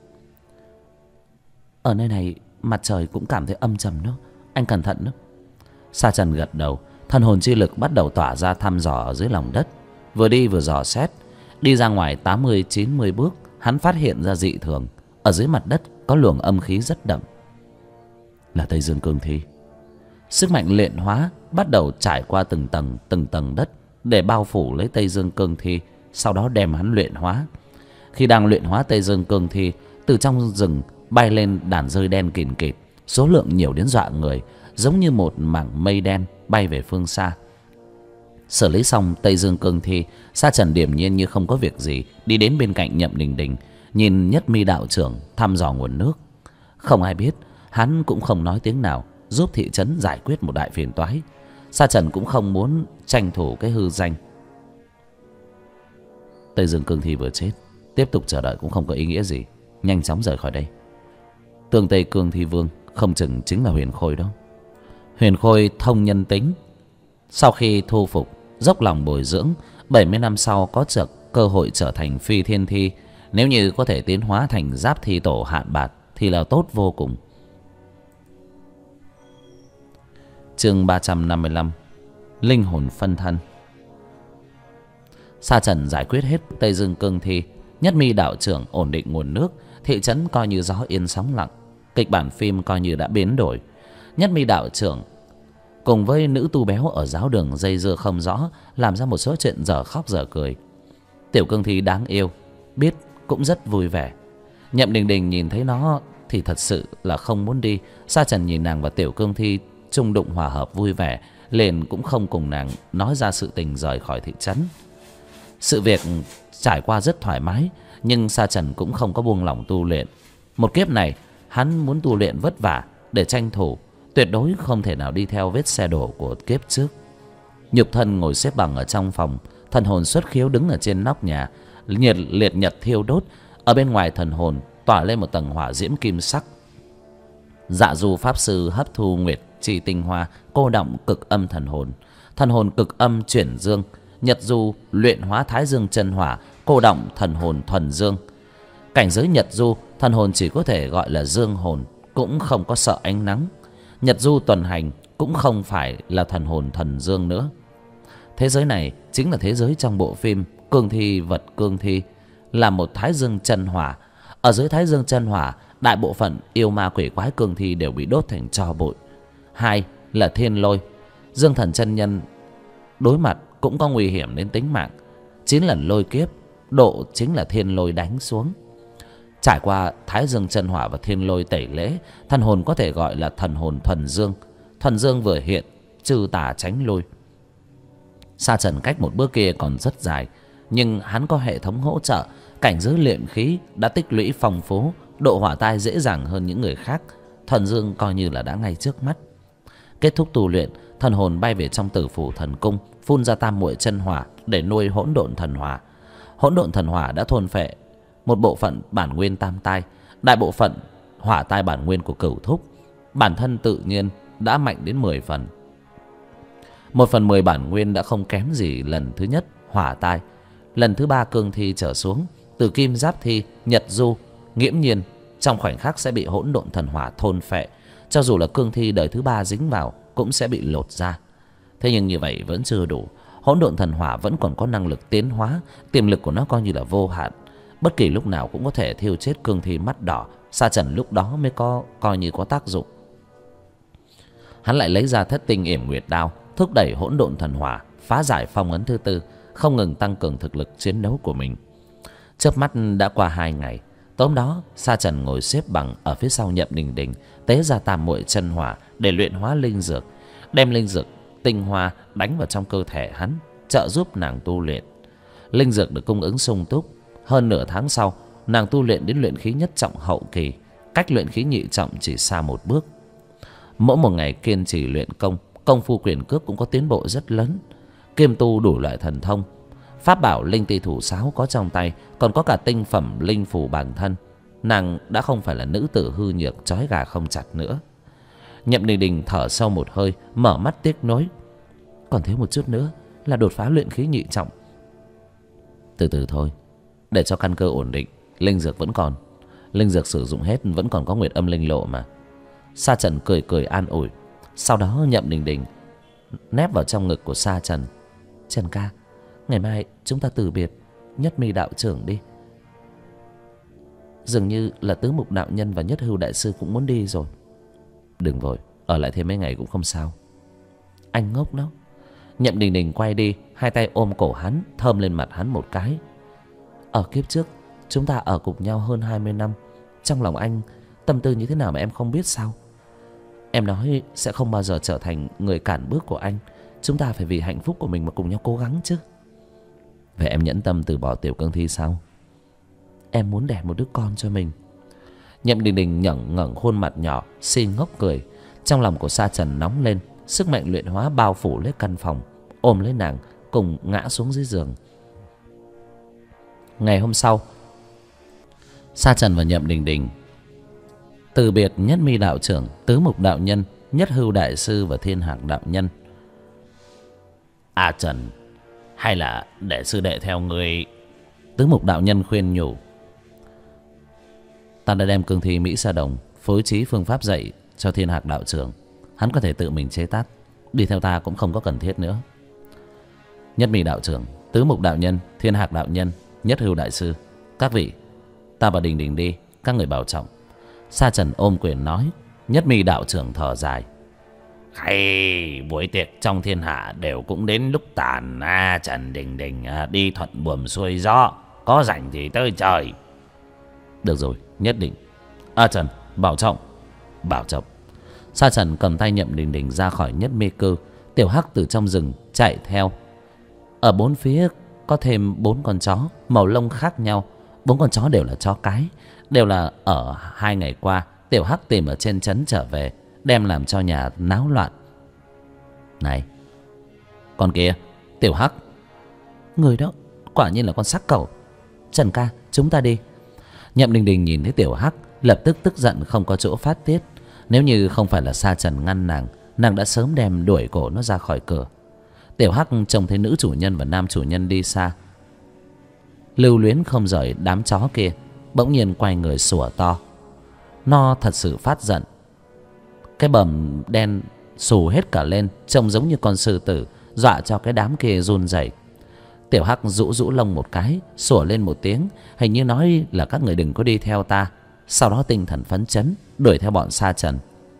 Speaker 1: Ở nơi này mặt trời cũng cảm thấy âm trầm đó, anh cẩn thận đó. Sa Trần gật đầu. Thần hồn chi lực bắt đầu tỏa ra thăm dò ở dưới lòng đất. Vừa đi vừa dò xét. Đi ra ngoài 80-90 bước, hắn phát hiện ra dị thường. Ở dưới mặt đất có luồng âm khí rất đậm. Là Tây Dương Cương Thi. Sức mạnh luyện hóa bắt đầu trải qua từng tầng đất để bao phủ lấy Tây Dương Cương Thi, sau đó đem hắn luyện hóa. Khi đang luyện hóa Tây Dương Cương Thi, từ trong rừng bay lên đàn dơi đen kìn kịt, số lượng nhiều đến dọa người, giống như một mảng mây đen bay về phương xa. Xử lý xong Tây Dương Cương Thi, Sa Trần điềm nhiên như không có việc gì đi đến bên cạnh Nhậm Đình Đình, nhìn Nhất Mi đạo trưởng thăm dò nguồn nước. Không ai biết, hắn cũng không nói tiếng nào, giúp thị trấn giải quyết một đại phiền toái. Sa Trần cũng không muốn tranh thủ cái hư danh. Tây Dương Cương Thi vừa chết, tiếp tục chờ đợi cũng không có ý nghĩa gì, nhanh chóng rời khỏi đây. Tương Tây Cương Thi Vương không chừng chính là Huyền Khôi đó. Huyền Khôi thông nhân tính, sau khi thu phục, dốc lòng bồi dưỡng, 70 năm sau có cơ hội trở thành phi thiên thi. Nếu như có thể tiến hóa thành giáp thi tổ hạn bạt thì là tốt vô cùng. Chương 355, linh hồn phân thân. Sa Trần giải quyết hết Tây Dương Cương Thi, Nhất Mi đạo trưởng ổn định nguồn nước, thị trấn coi như gió yên sóng lặng, kịch bản phim coi như đã biến đổi. Nhất Mi đạo trưởng cùng với nữ tu béo ở giáo đường dây dưa không rõ, làm ra một số chuyện dở khóc dở cười. Tiểu Cương Thi đáng yêu, biết cũng rất vui vẻ. Nhậm Đình Đình nhìn thấy nó thì thật sự là không muốn đi. Sa Trần nhìn nàng và Tiểu Cương Thi chung đụng hòa hợp vui vẻ, liền cũng không cùng nàng nói ra sự tình rời khỏi thị trấn. Sự việc trải qua rất thoải mái, nhưng Sa Trần cũng không có buông lỏng tu luyện. Một kiếp này hắn muốn tu luyện vất vả để tranh thủ, tuyệt đối không thể nào đi theo vết xe đổ của kiếp trước. Nhục thân ngồi xếp bằng ở trong phòng, thần hồn xuất khiếu đứng ở trên nóc nhà, liệt nhật thiêu đốt. Ở bên ngoài thần hồn tỏa lên một tầng hỏa diễm kim sắc. Dạ Du pháp sư hấp thu nguyệt chi tinh hoa, cô động cực âm thần hồn. Thần hồn cực âm chuyển dương. Nhật Du luyện hóa thái dương chân hỏa, cô động thần hồn thuần dương. Cảnh giới Nhật Du, thần hồn chỉ có thể gọi là dương hồn, cũng không có sợ ánh nắng. Nhật Du tuần hành cũng không phải là thần hồn thần dương nữa. Thế giới này chính là thế giới trong bộ phim Cương Thi vật Cương Thi, là một thái dương chân hỏa. Ở dưới thái dương chân hỏa, đại bộ phận yêu ma quỷ quái cương thi đều bị đốt thành tro bụi. Hai là thiên lôi. Dương Thần chân nhân đối mặt cũng có nguy hiểm đến tính mạng. 9 lần lôi kiếp, độ chính là thiên lôi đánh xuống. Trải qua thái dương chân hỏa và thiên lôi tẩy lễ, thần hồn có thể gọi là thần hồn thuần dương. Thuần dương vừa hiện, trừ tà tránh lôi. Sa Trần cách một bước kia còn rất dài, nhưng hắn có hệ thống hỗ trợ, cảnh giới luyện khí đã tích lũy phong phú, độ hỏa tai dễ dàng hơn những người khác. Thuần dương coi như là đã ngay trước mắt. Kết thúc tu luyện, thần hồn bay về trong Tử Phủ Thần Cung, phun ra tam muội chân hỏa để nuôi hỗn độn thần hỏa. Hỗn độn thần hỏa đã thôn phệ một bộ phận bản nguyên tam tai, đại bộ phận hỏa tai bản nguyên của Cửu Thúc. Bản thân tự nhiên đã mạnh đến 10 phần. 1/10 bản nguyên đã không kém gì lần thứ nhất hỏa tai. Lần thứ 3 cương thi trở xuống, từ kim giáp thi, nhật du, nghiễm nhiên trong khoảnh khắc sẽ bị hỗn độn thần hỏa thôn phệ. Cho dù là cương thi đời thứ 3 dính vào cũng sẽ bị lột ra. Thế nhưng như vậy vẫn chưa đủ. Hỗn độn thần hỏa vẫn còn có năng lực tiến hóa, tiềm lực của nó coi như là vô hạn, bất kỳ lúc nào cũng có thể thiêu chết cương thi mắt đỏ. Sa Trần lúc đó mới coi như có tác dụng. Hắn lại lấy ra thất tinh yểm nguyệt đao, thúc đẩy hỗn độn thần hỏa phá giải phong ấn thứ 4, không ngừng tăng cường thực lực chiến đấu của mình. Chớp mắt đã qua 2 ngày. Tối đó, Sa Trần ngồi xếp bằng ở phía sau Nhậm Đình Đình, tế ra tam muội chân hỏa để luyện hóa linh dược, đem linh dược tinh hoa đánh vào trong cơ thể hắn, trợ giúp nàng tu luyện. Linh dược được cung ứng sung túc. Hơn nửa tháng sau, nàng tu luyện đến luyện khí nhất trọng hậu kỳ, cách luyện khí nhị trọng chỉ xa một bước. Mỗi một ngày kiên trì luyện công phu quyền cước cũng có tiến bộ rất lớn. Kiêm tu đủ loại thần thông, pháp bảo linh ti thủ sáo có trong tay, còn có cả tinh phẩm linh phù bản thân. Nàng đã không phải là nữ tử hư nhược trói gà không chặt nữa. Nhậm Đình Đình thở sâu một hơi, mở mắt tiếc nuối. Còn thiếu một chút nữa là đột phá luyện khí nhị trọng. Từ từ thôi, để cho căn cơ ổn định. Linh dược vẫn còn, linh dược sử dụng hết vẫn còn có nguyệt âm linh lộ mà. Sa Trần cười cười an ủi. Sau đó Nhậm Đình Đình nép vào trong ngực của Sa Trần. Trần ca, ngày mai chúng ta từ biệt Nhất Mi đạo trưởng đi. Dường như là Tứ Mục đạo nhân và Nhất Hưu đại sư cũng muốn đi rồi. Đừng vội, ở lại thêm mấy ngày cũng không sao. Anh ngốc đó. Nhậm Đình Đình quay đi, hai tay ôm cổ hắn, thơm lên mặt hắn một cái. Ở kiếp trước chúng ta ở cùng nhau hơn 20 năm. Trong lòng anh tâm tư như thế nào mà em không biết sao? Em nói sẽ không bao giờ trở thành người cản bước của anh. Chúng ta phải vì hạnh phúc của mình mà cùng nhau cố gắng chứ. Vậy em nhẫn tâm từ bỏ Tiểu Cương Thi sao? Em muốn đẻ một đứa con cho mình. Nhậm Đình Đình ngẩng khuôn mặt nhỏ, si ngốc cười. Trong lòng của Sa Trần nóng lên, sức mạnh luyện hóa bao phủ lấy căn phòng, ôm lấy nàng, cùng ngã xuống dưới giường. Ngày hôm sau, Sa Trần và Nhậm Đình Đình từ biệt Nhất Mi đạo trưởng, Tứ Mục đạo nhân, Nhất Hưu đại sư và Thiên Hạc đạo nhân.
Speaker 2: Trần, hay là để sư đệ theo người?
Speaker 1: Tứ Mục đạo nhân khuyên nhủ. Ta đã đem cương thi Mỹ Sa Đồng phối trí phương pháp dạy cho Thiên Hạc đạo trưởng. Hắn có thể tự mình chế tác, đi theo ta cũng không có cần thiết nữa. Nhất Mi đạo trưởng, Tứ Mục đạo nhân, Thiên Hạc đạo nhân, Nhất Hưu đại sư, các vị, ta và Đình Đình đi, các người bảo trọng. Sa Trần ôm quyền nói. Nhất Mi đạo trưởng thở dài.
Speaker 2: Hay buổi tiệc trong thiên hạ đều cũng đến lúc tàn. Trần Đình Đình đi thuận buồm xuôi gió, có rảnh thì tới trời.
Speaker 1: Được rồi, nhất định. Trần, bảo trọng. Bảo trọng. Sa Trần cầm tay Nhậm Đình Đình ra khỏi Nhất Mi cư. Tiểu Hắc từ trong rừng chạy theo. Ở bốn phía có thêm 4 con chó màu lông khác nhau. 4 con chó đều là chó cái, đều là ở 2 ngày qua Tiểu Hắc tìm ở trên trấn trở về, đem làm cho nhà náo loạn. Này, con kia, Tiểu Hắc. Người đó quả nhiên là con sắc cẩu. Trần ca, chúng ta đi. Nhậm Đình Đình nhìn thấy Tiểu Hắc, lập tức tức giận không có chỗ phát tiết. Nếu như không phải là Sa Trần ngăn nàng đã sớm đem đuổi cổ nó ra khỏi cửa. Tiểu Hắc trông thấy nữ chủ nhân và nam chủ nhân đi xa, lưu luyến không rời đám chó kia, bỗng nhiên quay người sủa to. Nó thật sự phát giận. Cái bầm đen xù hết cả lên, trông giống như con sư tử, dọa cho cái đám kia run rẩy. Tiểu Hắc rũ lông một cái, sủa lên một tiếng, hình như nói là các người đừng có đi theo ta. Sau đó tinh thần phấn chấn, đuổi theo bọn Sa Trần.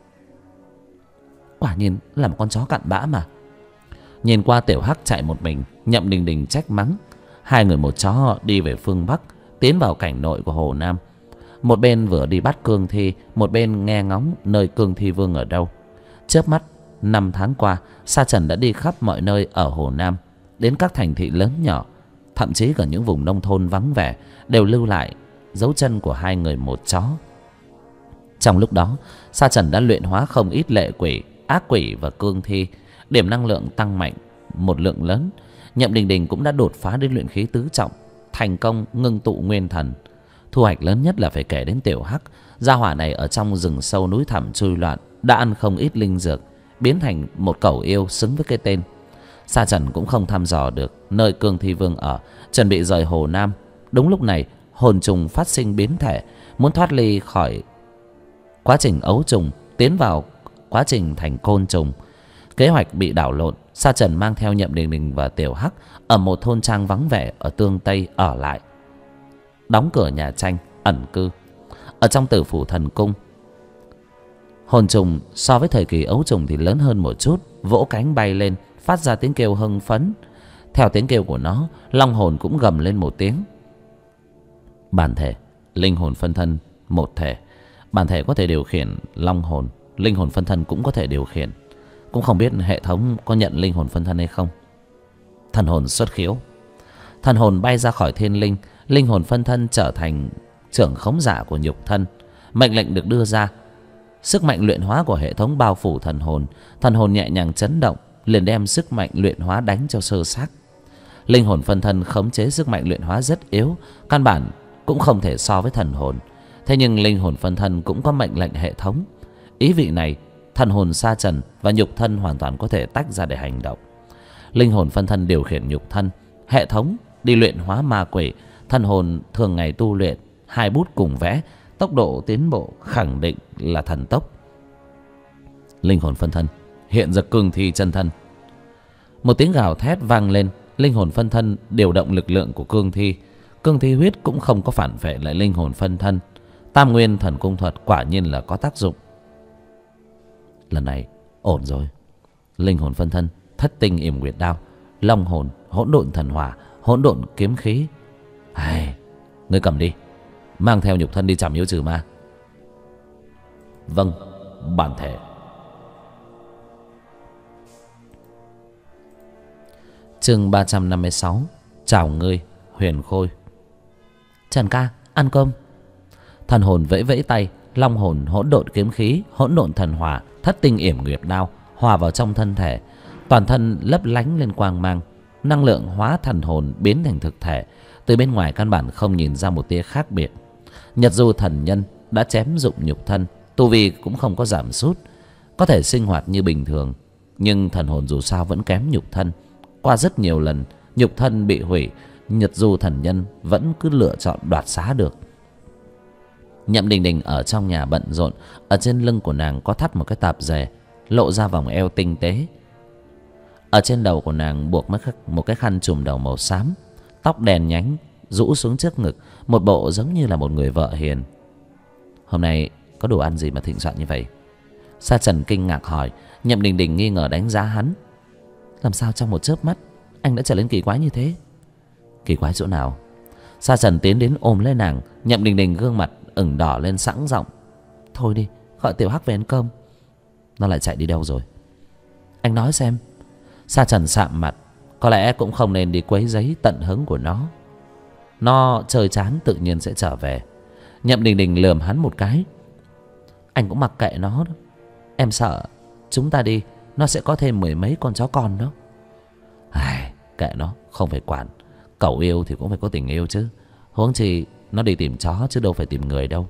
Speaker 1: Quả nhiên là một con chó cặn bã mà. Nhìn qua Tiểu Hắc chạy một mình, Nhậm Đình Đình trách mắng. Hai người một chó đi về phương Bắc, tiến vào cảnh nội của Hồ Nam. Một bên vừa đi bắt cương thi, một bên nghe ngóng nơi cương thi vương ở đâu. Chớp mắt 5 tháng qua, Sa Trần đã đi khắp mọi nơi ở Hồ Nam, đến các thành thị lớn nhỏ, thậm chí cả những vùng nông thôn vắng vẻ, đều lưu lại dấu chân của hai người một chó. Trong lúc đó, Sa Trần đã luyện hóa không ít lệ quỷ, ác quỷ và cương thi, điểm năng lượng tăng mạnh một lượng lớn. Nhậm Đình Đình cũng đã đột phá đến luyện khí tứ trọng, thành công ngưng tụ nguyên thần. Thu hoạch lớn nhất là phải kể đến Tiểu Hắc. Gia hỏa này ở trong rừng sâu núi thẳm chui loạn, đã ăn không ít linh dược, biến thành một cẩu yêu xứng với cái tên. Sa Trần cũng không thăm dò được nơi cương thi vương ở, chuẩn bị rời Hồ Nam. Đúng lúc này, hồn trùng phát sinh biến thể, muốn thoát ly khỏi quá trình ấu trùng, tiến vào quá trình thành côn trùng. Kế hoạch bị đảo lộn. Sa Trần mang theo Nhậm Đình Đình và Tiểu Hắc ở một thôn trang vắng vẻ ở Tương Tây ở lại, đóng cửa nhà tranh ẩn cư. Ở trong Tử Phủ Thần Cung, hồn trùng so với thời kỳ ấu trùng thì lớn hơn một chút, vỗ cánh bay lên, phát ra tiếng kêu hưng phấn. Theo tiếng kêu của nó, long hồn cũng gầm lên một tiếng. Bản thể, linh hồn phân thân một thể. Bản thể có thể điều khiển long hồn, linh hồn phân thân cũng có thể điều khiển. Cũng không biết hệ thống có nhận linh hồn phân thân hay không. Thần hồn xuất khiếu. Thần hồn bay ra khỏi thiên linh, linh hồn phân thân trở thành trưởng khống giả của nhục thân. Mệnh lệnh được đưa ra, sức mạnh luyện hóa của hệ thống bao phủ thần hồn. Thần hồn nhẹ nhàng chấn động, liền đem sức mạnh luyện hóa đánh cho sơ xác. Linh hồn phân thân khống chế sức mạnh luyện hóa rất yếu, căn bản cũng không thể so với thần hồn. Thế nhưng linh hồn phân thân cũng có mệnh lệnh hệ thống. Ý vị này, thần hồn Sa Trần và nhục thân hoàn toàn có thể tách ra để hành động. Linh hồn phân thân điều khiển nhục thân, hệ thống đi luyện hóa ma quỷ. Thần hồn thường ngày tu luyện, hai bút cùng vẽ, tốc độ tiến bộ khẳng định là thần tốc. Linh hồn phân thân hiện ra cương thi chân thân. Một tiếng gào thét vang lên, linh hồn phân thân điều động lực lượng của cương thi. Cương thi huyết cũng không có phản vệ lại linh hồn phân thân. Tam nguyên thần cung thuật quả nhiên là có tác dụng. Lần này ổn rồi. Linh hồn phân thân, thất tinh yểm nguyệt đao, long hồn, hỗn độn thần hỏa, hỗn độn kiếm khí. Ngươi cầm đi, mang theo nhục thân đi trảm yêu trừ ma.
Speaker 2: Vâng, bản thể.
Speaker 1: Chương 356. Chào ngươi, Huyền Khôi. Trần ca, ăn cơm. Thần hồn vẫy vẫy tay, long hồn, hỗn độn kiếm khí, hỗn độn thần hỏa, thất tinh yểm nguyệt đao hòa vào trong thân thể, toàn thân lấp lánh lên quang mang. Năng lượng hóa thần hồn biến thành thực thể, từ bên ngoài căn bản không nhìn ra một tia khác biệt. Nhật du thần nhân đã chém dụng nhục thân, tu vi cũng không có giảm sút, có thể sinh hoạt như bình thường, nhưng thần hồn dù sao vẫn kém nhục thân. Qua rất nhiều lần nhục thân bị hủy, Nhật du thần nhân vẫn cứ lựa chọn đoạt xá được. Nhậm Đình Đình ở trong nhà bận rộn. Ở trên lưng của nàng có thắt một cái tạp dề, lộ ra vòng eo tinh tế. Ở trên đầu của nàng buộc một cái khăn trùm đầu màu xám, tóc đen nhánh rũ xuống trước ngực, một bộ giống như là một người vợ hiền. Hôm nay có đồ ăn gì mà thịnh soạn như vậy? Sa Trần kinh ngạc hỏi. Nhậm Đình Đình nghi ngờ đánh giá hắn. Làm sao trong một chớp mắt anh đã trở nên kỳ quái như thế? Kỳ quái chỗ nào? Sa Trần tiến đến ôm lấy nàng. Nhậm Đình Đình gương mặt ửng đỏ lên sẵn giọng. Thôi đi, gọi Tiểu Hắc về ăn cơm. Nó lại chạy đi đâu rồi? Anh nói xem. Sa Trần sạm mặt. Có lẽ cũng không nên đi quấy rấy tận hứng của nó. Nó chơi chán tự nhiên sẽ trở về. Nhậm Đình Đình lườm hắn một cái. Anh cũng mặc kệ nó đó. Em sợ chúng ta đi nó sẽ có thêm mười mấy con chó con đó. Kệ nó, không phải quản. Cậu yêu thì cũng phải có tình yêu chứ. Huống chi nó đi tìm chó chứ đâu phải tìm người đâu.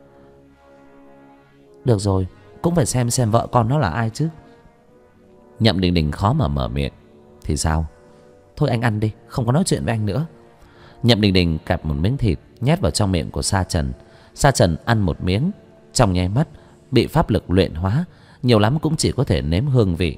Speaker 1: Được rồi, cũng phải xem vợ con nó là ai chứ. Nhậm Đình Đình khó mà mở miệng. Thì sao? Thôi anh ăn đi, không có nói chuyện với anh nữa. Nhậm Đình Đình kẹp một miếng thịt nhét vào trong miệng của Sa Trần. Sa Trần ăn một miếng, trong nháy mắt bị pháp lực luyện hóa, nhiều lắm cũng chỉ có thể nếm hương vị.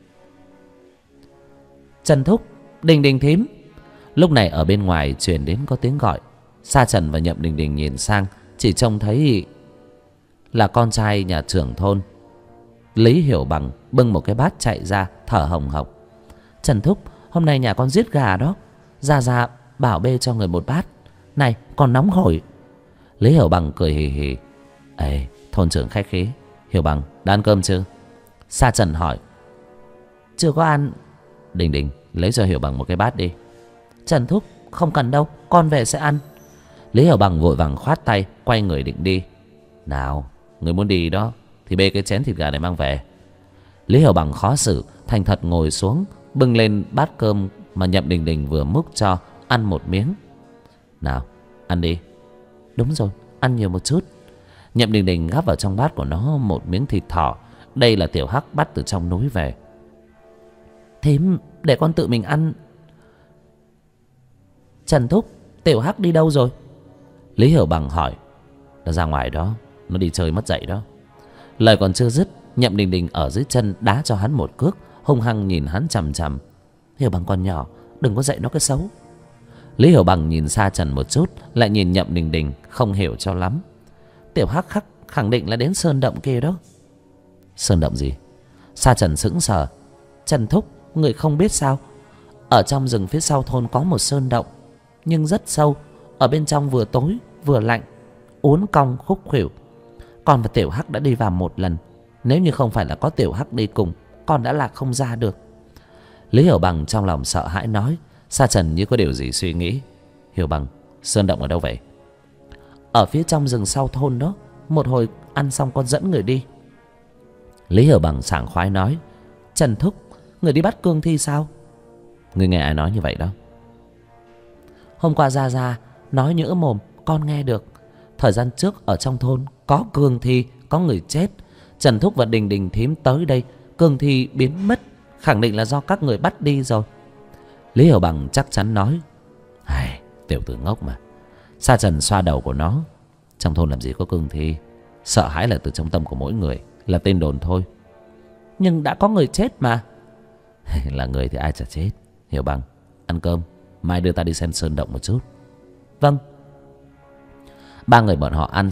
Speaker 1: Trần thúc, Đình Đình thím. Lúc này ở bên ngoài truyền đến có tiếng gọi. Sa Trần và Nhậm Đình Đình nhìn sang, chỉ trông thấy là con trai nhà trưởng thôn Lý Hiểu Bằng bưng một cái bát chạy ra, thở hồng hộc. Trần thúc, hôm nay nhà con giết gà đó, ra bảo bê cho người một bát. Này, còn nóng hổi. Lý Hiểu Bằng cười hì hì. Thôn trưởng khách khí. Hiểu Bằng, đã ăn cơm chưa? Sa Trần hỏi. Chưa có ăn. Đình Đình, lấy cho Hiểu Bằng một cái bát đi. Trần thúc, không cần đâu, con về sẽ ăn. Lý Hiểu Bằng vội vàng khoát tay, quay người định đi. Nào, người muốn đi đó thì bê cái chén thịt gà này mang về. Lý Hiểu Bằng khó xử, thành thật ngồi xuống, bưng lên bát cơm mà Nhậm Đình Đình vừa múc cho, ăn một miếng. Nào, ăn đi. Đúng rồi, ăn nhiều một chút. Nhậm Đình Đình gắp vào trong bát của nó một miếng thịt thỏ. Đây là Tiểu Hắc bắt từ trong núi về. Thím, để con tự mình ăn. Trần thúc, Tiểu Hắc đi đâu rồi? Lý Hiểu Bằng hỏi. Nó ra ngoài đó, nó đi chơi mất dạy đó. Lời còn chưa dứt, Nhậm Đình Đình ở dưới chân đá cho hắn một cước, hung hăng nhìn hắn chằm chằm. Hiểu Bằng con nhỏ, đừng có dạy nó cái xấu. Lý Hiểu Bằng nhìn Sa Trần một chút, lại nhìn Nhậm Đình Đình, không hiểu cho lắm. Tiểu Hắc khẳng định là đến sơn động kia đó. Sơn động gì? Sa Trần sững sờ. Trần thúc, người không biết sao? Ở trong rừng phía sau thôn có một sơn động, nhưng rất sâu. Ở bên trong vừa tối vừa lạnh, uốn cong khúc khuỷu. Con và Tiểu Hắc đã đi vào một lần. Nếu như không phải là có Tiểu Hắc đi cùng, con đã lạc không ra được. Lý Hiểu Bằng trong lòng sợ hãi nói. Sa Trần như có điều gì suy nghĩ. Hiểu Bằng, sơn động ở đâu vậy? Ở phía trong rừng sau thôn đó. Một hồi ăn xong con dẫn người đi. Lý Hiểu Bằng sảng khoái nói. Trần thúc, người đi bắt cương thi sao? Người nghe ai nói như vậy đó? Hôm qua Ra nói nhỡ mồm, con nghe được. Thời gian trước ở trong thôn có cương thi, có người chết. Trần thúc và Đình Đình thím tới đây, cương thi biến mất, khẳng định là do các người bắt đi rồi. Lý Hiểu Bằng chắc chắn nói. Tiểu tử ngốc mà. Sa Trần xoa đầu của nó. Trong thôn làm gì có cương thi. Sợ hãi là từ trong tâm của mỗi người, là tên đồn thôi. Nhưng đã có người chết mà. Là người thì ai chả chết. Hiểu Bằng, ăn cơm, mai đưa ta đi xem sơn động một chút. Vâng. Ba người bọn họ ăn xong,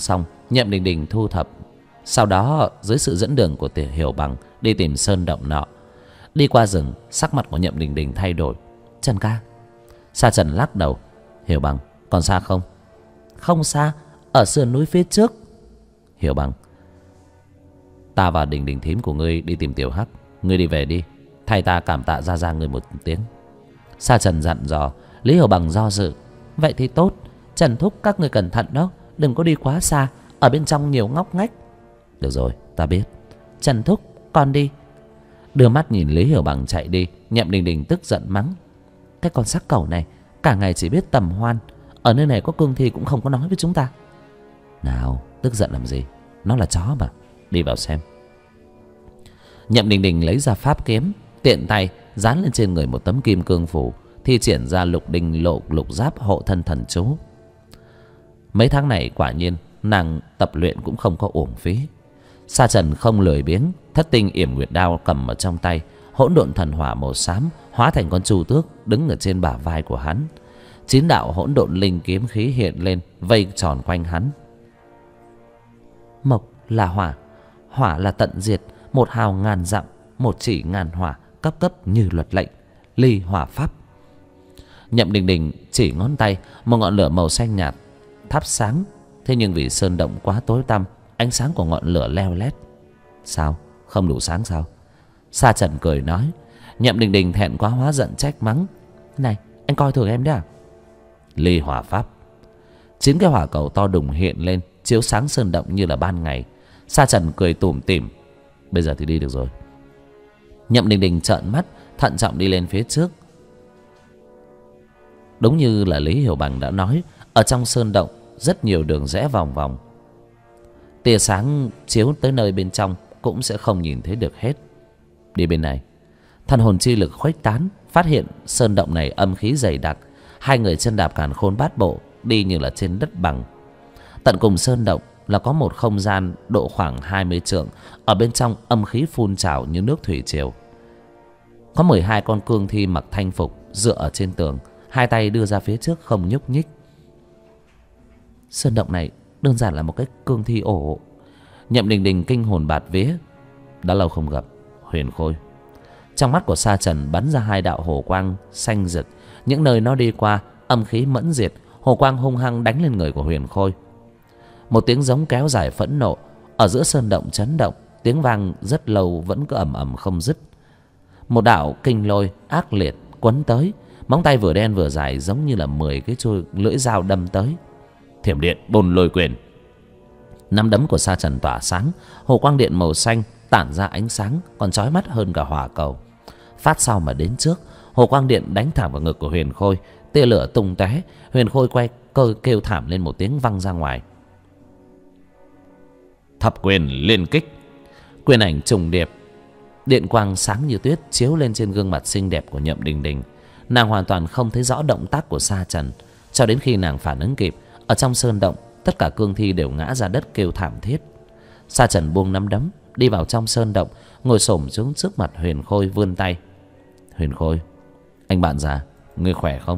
Speaker 1: Nhậm Đình Đình thu thập, sau đó dưới sự dẫn đường của Tiểu Hiểu Bằng đi tìm sơn động nọ. Đi qua rừng, sắc mặt của Nhậm Đình Đình thay đổi. Trần ca. Sa Trần lắc đầu. Hiểu Bằng, còn xa không? Không xa, ở sườn núi phía trước. Hiểu Bằng, ta và Đình Đình thím của ngươi đi tìm Tiểu Hắc. Ngươi đi về đi, thay ta cảm tạ ra ngươi một tiếng. Sa Trần dặn dò. Lý Hiểu Bằng do dự. Vậy thì tốt, Trần thúc các ngươi cẩn thận đó, đừng có đi quá xa, ở bên trong nhiều ngóc ngách. Được rồi, ta biết. Trần thúc, con đi. Đưa mắt nhìn Lý Hiểu Bằng chạy đi, Nhậm Đình Đình tức giận mắng. Cái con sắc cẩu này cả ngày chỉ biết tầm hoan, ở nơi này có cương thi cũng không có nói với chúng ta. Nào, tức giận làm gì, nó là chó mà. Đi vào xem. Nhậm Đình Đình lấy ra pháp kiếm, tiện tay dán lên trên người một tấm kim cương phủ, thi triển ra lục đinh lộ lục giáp hộ thân thần chú. Mấy tháng này quả nhiên nàng tập luyện cũng không có uổng phí. Sa Trần không lười biếng, thất tinh yểm nguyệt đao cầm ở trong tay, hỗn độn thần hỏa màu xám hóa thành con chu tước đứng ở trên bả vai của hắn. 9 đạo hỗn độn linh kiếm khí hiện lên vây tròn quanh hắn. Mộc là hỏa, hỏa là tận diệt, một hào ngàn dặm, một chỉ ngàn hỏa, cấp cấp như luật lệnh, ly hỏa pháp. Nhậm Đình Đình chỉ ngón tay, một ngọn lửa màu xanh nhạt thắp sáng. Thế nhưng vì sơn động quá tối tăm, ánh sáng của ngọn lửa leo lét. Sao, không đủ sáng sao? Sa Trần cười nói. Nhậm Đình Đình thẹn quá hóa giận trách mắng. Này, anh coi thường em đấy à? Ly hỏa pháp. 9 cái hỏa cầu to đùng hiện lên, chiếu sáng sơn động như là ban ngày. Sa Trần cười tủm tỉm. Bây giờ thì đi được rồi. Nhậm Đình Đình trợn mắt, thận trọng đi lên phía trước. Đúng như là Lý Hiểu Bằng đã nói, ở trong sơn động rất nhiều đường rẽ vòng vòng. Tia sáng chiếu tới nơi bên trong cũng sẽ không nhìn thấy được hết. Đi bên này. Thần hồn chi lực khuếch tán, phát hiện sơn động này âm khí dày đặc. Hai người chân đạp càn khôn bát bộ, đi như là trên đất bằng. Tận cùng sơn động là có một không gian độ khoảng 20 trượng. Ở bên trong âm khí phun trào như nước thủy triều. Có 12 con cương thi mặc thanh phục dựa ở trên tường, hai tay đưa ra phía trước không nhúc nhích. Sơn động này đơn giản là một cái cương thi ổ. Nhậm Đình Đình kinh hồn bạt vía. Đã lâu không gặp. Huyền Khôi. Trong mắt của Sa Trần bắn ra 2 đạo hổ quang xanh rực. Những nơi nó đi qua, âm khí mẫn diệt, hổ quang hung hăng đánh lên người của Huyền Khôi. Một tiếng giống kéo dài phẫn nộ ở giữa sơn động chấn động, tiếng vang rất lâu vẫn cứ ầm ầm không dứt. Một đạo kinh lôi ác liệt quấn tới, móng tay vừa đen vừa dài giống như là 10 cái lưỡi dao đâm tới. Thiểm điện bồn lôi quyền. Nắm đấm của Sa Trần tỏa sáng, hồ quang điện màu xanh tản ra ánh sáng còn chói mắt hơn cả hỏa cầu. Phát sau mà đến trước, hồ quang điện đánh thẳng vào ngực của Huyền Khôi, tia lửa tung tóe. Huyền Khôi quay cơ kêu thảm lên một tiếng văng ra ngoài. Thập quyền liên kích. Quyền ảnh trùng điệp, điện quang sáng như tuyết chiếu lên trên gương mặt xinh đẹp của Nhậm Đình Đình. Nàng hoàn toàn không thấy rõ động tác của Sa Trần, cho đến khi nàng phản ứng kịp. Ở trong sơn động, tất cả cương thi đều ngã ra đất kêu thảm thiết. Sa Trần buông nắm đấm, đi vào trong sơn động, ngồi xổm xuống trước mặt Huyền Khôi vươn tay. Huyền Khôi, anh bạn già, ngươi khỏe không?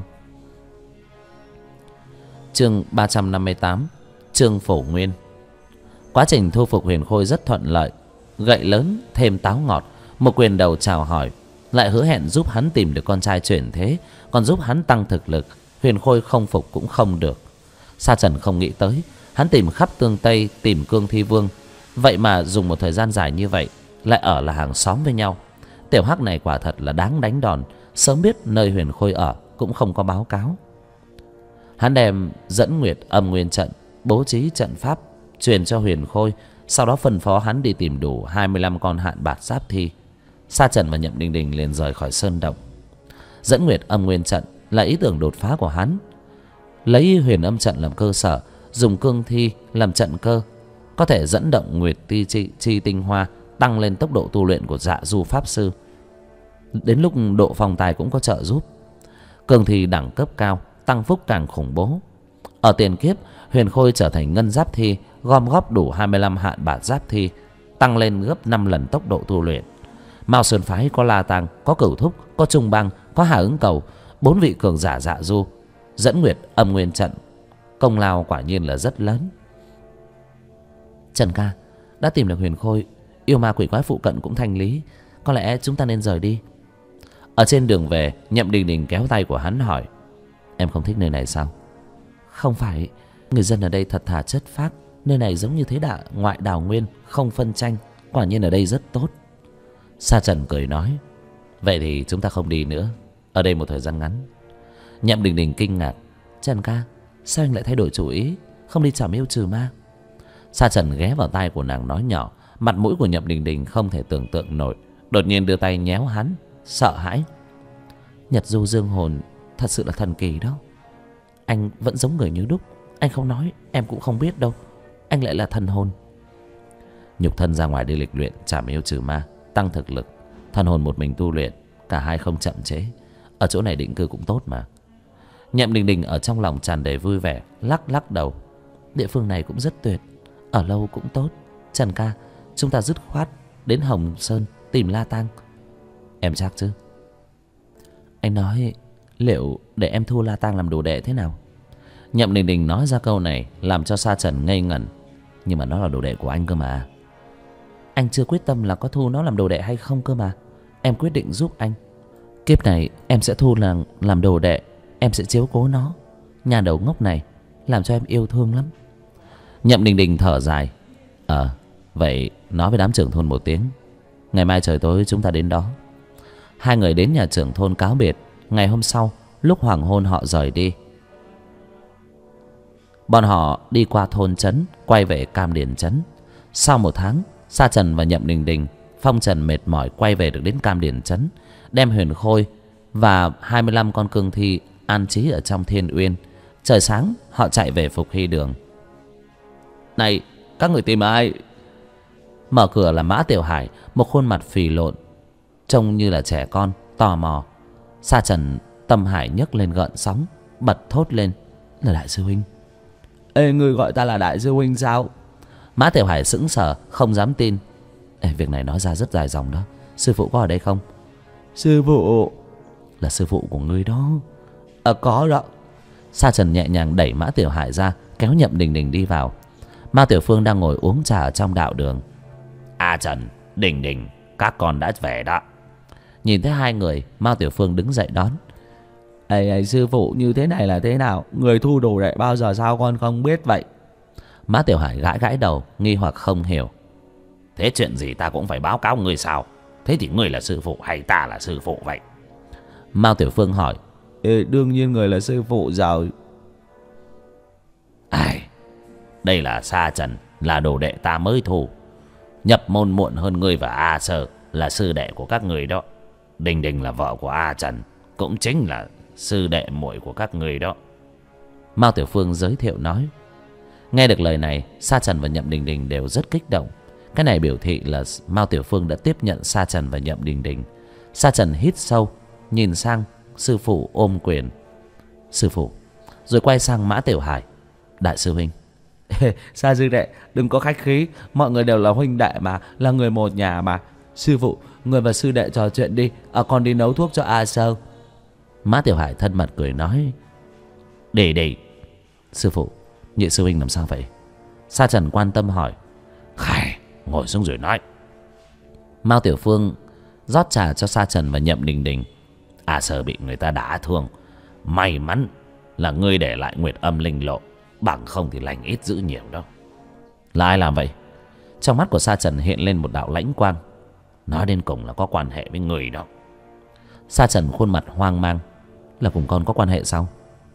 Speaker 1: Chương 358, Chương Phổ Nguyên. Quá trình thu phục Huyền Khôi rất thuận lợi. Gậy lớn thêm táo ngọt, một quyền đầu chào hỏi, lại hứa hẹn giúp hắn tìm được con trai chuyển thế, còn giúp hắn tăng thực lực. Huyền Khôi không phục cũng không được. Sa Trần không nghĩ tới, hắn tìm khắp tương Tây tìm cương thi vương, vậy mà dùng một thời gian dài như vậy lại ở là hàng xóm với nhau. Tiểu Hắc này quả thật là đáng đánh đòn, sớm biết nơi Huyền Khôi ở cũng không có báo cáo. Hắn đem dẫn nguyệt âm nguyên trận, bố trí trận pháp truyền cho Huyền Khôi, sau đó phân phó hắn đi tìm đủ 25 con hạn bạt giáp thi. Sa Trần và Nhậm Đình Đình liền rời khỏi sơn động. Dẫn nguyệt âm nguyên trận là ý tưởng đột phá của hắn. Lấy huyền âm trận làm cơ sở, dùng cương thi làm trận cơ, có thể dẫn động nguyệt chi tinh hoa, tăng lên tốc độ tu luyện của Dạ Du pháp sư. Đến lúc độ phong tài cũng có trợ giúp. Cương thi đẳng cấp cao, tăng phúc càng khủng bố. Ở tiền kiếp, Huyền Khôi trở thành ngân giáp thi, gom góp đủ 25 hạn bạt giáp thi, tăng lên gấp 5 lần tốc độ tu luyện. Mao Sơn phái có La Tăng, có Cửu Thúc, có Trung Băng, có Hà Ứng Cầu, 4 vị cường giả Dạ Du. Dẫn nguyệt âm nguyên trận, công lao quả nhiên là rất lớn. Trần ca, đã tìm được huyền khôi, yêu ma quỷ quái phụ cận cũng thanh lý, có lẽ chúng ta nên rời đi. Ở trên đường về, Nhậm Đình Đình kéo tay của hắn hỏi: Em không thích nơi này sao? Không phải, người dân ở đây thật thà chất phác. Nơi này giống như thế ngoại đào nguyên, không phân tranh. Quả nhiên ở đây rất tốt. Sa Trần cười nói: Vậy thì chúng ta không đi nữa, ở đây một thời gian ngắn. Nhậm Đình Đình kinh ngạc: Trần ca, sao anh lại thay đổi chủ ý, không đi trảm yêu trừ ma? Sa Trần ghé vào tai của nàng nói nhỏ. Mặt mũi của Nhậm Đình Đình không thể tưởng tượng nổi, đột nhiên đưa tay nhéo hắn, sợ hãi: Nhật du dương hồn thật sự là thần kỳ đó. Anh vẫn giống người như đúc. Anh không nói em cũng không biết đâu. Anh lại là thần hồn. Nhục thân ra ngoài đi lịch luyện trảm yêu trừ ma, tăng thực lực. Thần hồn một mình tu luyện, cả hai không chậm chế. Ở chỗ này định cư cũng tốt mà. Nhậm Đình Đình ở trong lòng tràn đầy vui vẻ, lắc lắc đầu: Địa phương này cũng rất tuyệt, ở lâu cũng tốt. Trần ca, chúng ta dứt khoát đến Hồng Sơn tìm La Tang. Em chắc chứ? Anh nói liệu để em thu La Tang làm đồ đệ thế nào? Nhậm Đình Đình nói ra câu này làm cho Sa Trần ngây ngẩn. Nhưng mà nó là đồ đệ của anh cơ mà. Anh chưa quyết tâm là có thu nó làm đồ đệ hay không cơ mà. Em quyết định giúp anh. Kiếp này em sẽ thu làm đồ đệ. Em sẽ chiếu cố nó. Nhà đầu ngốc này làm cho em yêu thương lắm. Nhậm Đình Đình thở dài: Vậy nói với đám trưởng thôn một tiếng, ngày mai trời tối chúng ta đến đó. Hai người đến nhà trưởng thôn cáo biệt. Ngày hôm sau, lúc hoàng hôn họ rời đi. Bọn họ đi qua thôn trấn, quay về Cam Điền trấn. Sau một tháng, Sa Trần và Nhậm Đình Đình, phong trần mệt mỏi quay về được đến Cam Điền trấn, đem huyền khôi và 25 con cương thi an trí ở trong Thiên Uyên. Trời sáng, họ chạy về Phục Hy đường. Này, các người tìm ai? Mở cửa là Mã Tiểu Hải, một khuôn mặt phì lộn, trông như là trẻ con, tò mò. Sa Trần tâm hải nhấc lên gợn sóng, bật thốt lên: Là đại sư huynh. Ê, người gọi ta là đại sư huynh sao? Mã Tiểu Hải sững sờ, không dám tin. Ê, việc này nói ra rất dài dòng đó. Sư phụ có ở đây không? Sư phụ? Là sư phụ của ngươi đó. Có đó. Sa Trần nhẹ nhàng đẩy Mã Tiểu Hải ra, kéo Nhậm Đình Đình đi vào. Mao Tiểu Phương đang ngồi uống trà ở trong đạo đường.
Speaker 2: Trần, Đình Đình, các con đã về đó.
Speaker 1: Nhìn thấy hai người, Mao Tiểu Phương đứng dậy đón. Ê, sư phụ, như thế này là thế nào? Người thu đồ đệ bao giờ sao con không biết vậy? Mã Tiểu Hải gãi gãi đầu, nghi hoặc không hiểu.
Speaker 2: Thế chuyện gì ta cũng phải báo cáo ngươi sao? Thế thì ngươi là sư phụ hay ta là sư phụ vậy?
Speaker 1: Mao Tiểu Phương hỏi. Đương nhiên người là sư phụ rồi.
Speaker 2: Đây là Sa Trần, là đồ đệ ta mới thu. Nhập môn muộn hơn ngươi và A Sở, là sư đệ của các người đó. Đình Đình là vợ của A Trần, cũng chính là sư đệ muội của các người đó.
Speaker 1: Mao Tiểu Phương giới thiệu nói. Nghe được lời này, Sa Trần và Nhậm Đình Đình đều rất kích động. Cái này biểu thị là Mao Tiểu Phương đã tiếp nhận Sa Trần và Nhậm Đình Đình. Sa Trần hít sâu, nhìn sang sư phụ ôm quyền. Sư phụ. Rồi quay sang Mã Tiểu Hải. Đại sư huynh. Sa sư đệ, đừng có khách khí. Mọi người đều là huynh đệ mà, là người một nhà mà. Sư phụ, người và sư đệ trò chuyện đi. Con đi nấu thuốc cho A Sơ. Mã Tiểu Hải thân mật cười nói.
Speaker 2: Để.
Speaker 1: Sư phụ, nhị sư huynh làm sao vậy? Sa Trần quan tâm hỏi.
Speaker 2: Khải, ngồi xuống rồi nói.
Speaker 1: Mao Tiểu Phương rót trà cho Sa Trần và Nhậm Đình Đình.
Speaker 2: A Sơ bị người ta đả thương. May mắn là ngươi để lại Nguyệt Âm Linh Lộ, bằng không thì lành ít dữ nhiều đâu.
Speaker 1: Là ai làm vậy? Trong mắt của Sa Trần hiện lên một đạo lãnh quang.
Speaker 2: Nói đến cùng là có quan hệ với người đó.
Speaker 1: Sa Trần khuôn mặt hoang mang. Là cùng con có quan hệ sao?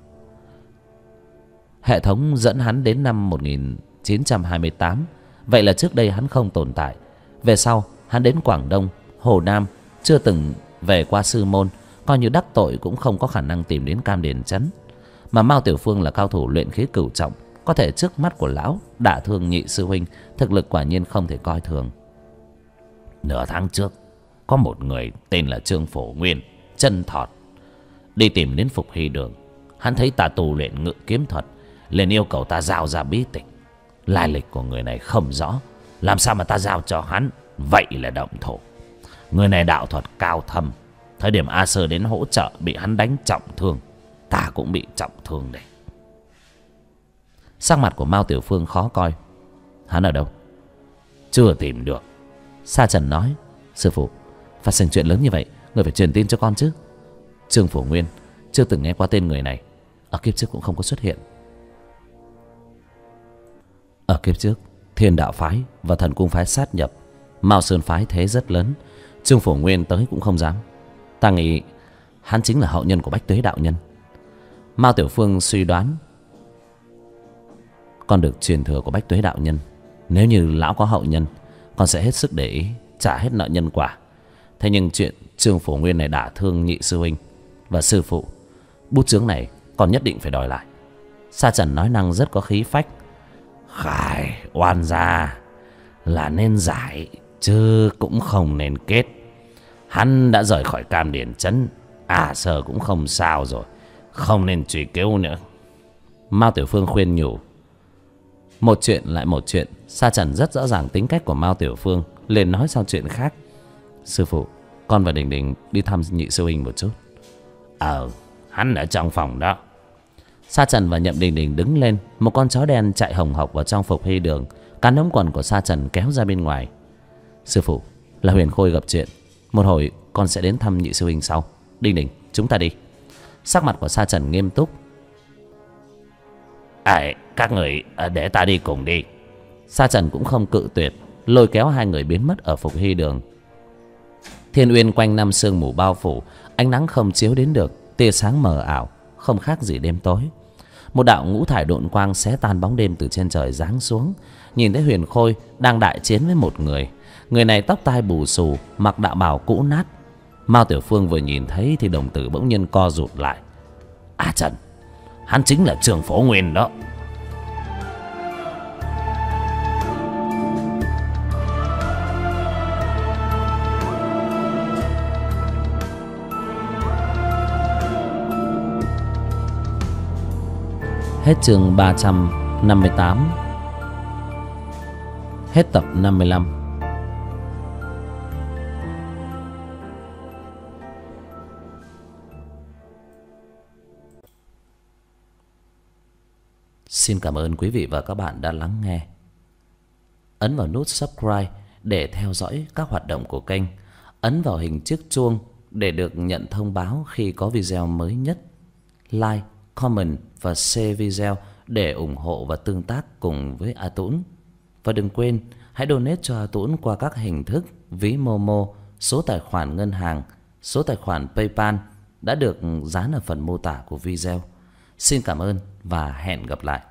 Speaker 1: Hệ thống dẫn hắn đến năm 1928. Vậy là trước đây hắn không tồn tại. Về sau hắn đến Quảng Đông, Hồ Nam, chưa từng về qua sư môn. Coi như đắc tội cũng không có khả năng tìm đến Cam Điền trấn. Mà Mao Tiểu Phương là cao thủ luyện khí cửu trọng, có thể trước mắt của lão đả thương nhị sư huynh, thực lực quả nhiên không thể coi thường.
Speaker 2: Nửa tháng trước, có một người tên là Trương Phổ Nguyên, chân thọt, đi tìm đến Phục Hy đường. Hắn thấy ta tu luyện ngự kiếm thuật, liền yêu cầu ta giao ra bí tịch. Lai lịch của người này không rõ, làm sao mà ta giao cho hắn? Vậy là động thủ. Người này đạo thuật cao thâm. Thời điểm A Sơ đến hỗ trợ bị hắn đánh trọng thương, ta cũng bị trọng thương đấy.
Speaker 1: Sắc mặt của Mao Tiểu Phương khó coi. Hắn ở đâu?
Speaker 2: chưa tìm được.
Speaker 1: Sa Trần nói: Sư phụ, phát sinh chuyện lớn như vậy, người phải truyền tin cho con chứ. Trương Phổ Nguyên chưa từng nghe qua tên người này, ở kiếp trước cũng không có xuất hiện. Ở kiếp trước, Thiên Đạo phái và Thần Cung phái sát nhập, Mao Sơn phái thế rất lớn, Trương Phổ Nguyên tới cũng không dám. Ta nghĩ hắn chính là hậu nhân của Bách Tuế đạo nhân. Mao Tiểu Phương suy đoán con được truyền thừa của Bách Tuế đạo nhân. Nếu như lão có hậu nhân, con sẽ hết sức để ý, trả hết nợ nhân quả. Thế nhưng chuyện Trương Phổ Nguyên này đả thương nhị sư huynh và sư phụ, bút chướng này con nhất định phải đòi lại. Sa Trần nói năng rất có khí phách.
Speaker 2: Khải oan gia là nên giải, chứ cũng không nên kết. Hắn đã rời khỏi Cam Điền Trấn, Sở cũng không sao rồi, không nên truy cứu nữa.
Speaker 1: Mao Tiểu Phương khuyên nhủ. Một chuyện lại một chuyện, Sa Trần rất rõ ràng tính cách của Mao Tiểu Phương, liền nói sang chuyện khác. Sư phụ, con và Đình Đình đi thăm nhị sư huynh một chút.
Speaker 2: Hắn ở trong phòng đó.
Speaker 1: Sa Trần và Nhậm Đình Đình đứng lên. Một con chó đen chạy hồng hộc vào trong phục hy đường, cắn ống quần của Sa Trần kéo ra bên ngoài. Sư phụ, là Huyền Khôi gặp chuyện, một hồi con sẽ đến thăm nhị sư huynh sau. Đình Đình, chúng ta đi. Sắc mặt của Sa Trần nghiêm túc.
Speaker 2: Các người để ta đi cùng đi.
Speaker 1: Sa Trần cũng không cự tuyệt, lôi kéo hai người biến mất ở phục hy đường. Thiên uyên quanh năm sương mù bao phủ, ánh nắng không chiếu đến được, tia sáng mờ ảo, không khác gì đêm tối. Một đạo ngũ thải độn quang xé tan bóng đêm từ trên trời giáng xuống. Nhìn thấy Huyền Khôi đang đại chiến với một người. Người này tóc tai bù xù, mặc đạo bào cũ nát. Mao Tiểu Phương vừa nhìn thấy thì đồng tử bỗng nhiên co rụt lại.
Speaker 2: Trần, hắn chính là Trương Phổ Nguyên đó.
Speaker 1: Hết chương 358. Hết tập 55. Xin cảm ơn quý vị và các bạn đã lắng nghe. Ấn vào nút subscribe để theo dõi các hoạt động của kênh. Ấn vào hình chiếc chuông để được nhận thông báo khi có video mới nhất. Like, comment và share video để ủng hộ và tương tác cùng với A Tũng. Và đừng quên hãy donate cho A Tũng qua các hình thức ví Momo, số tài khoản ngân hàng, số tài khoản PayPal đã được dán ở phần mô tả của video. Xin cảm ơn và hẹn gặp lại.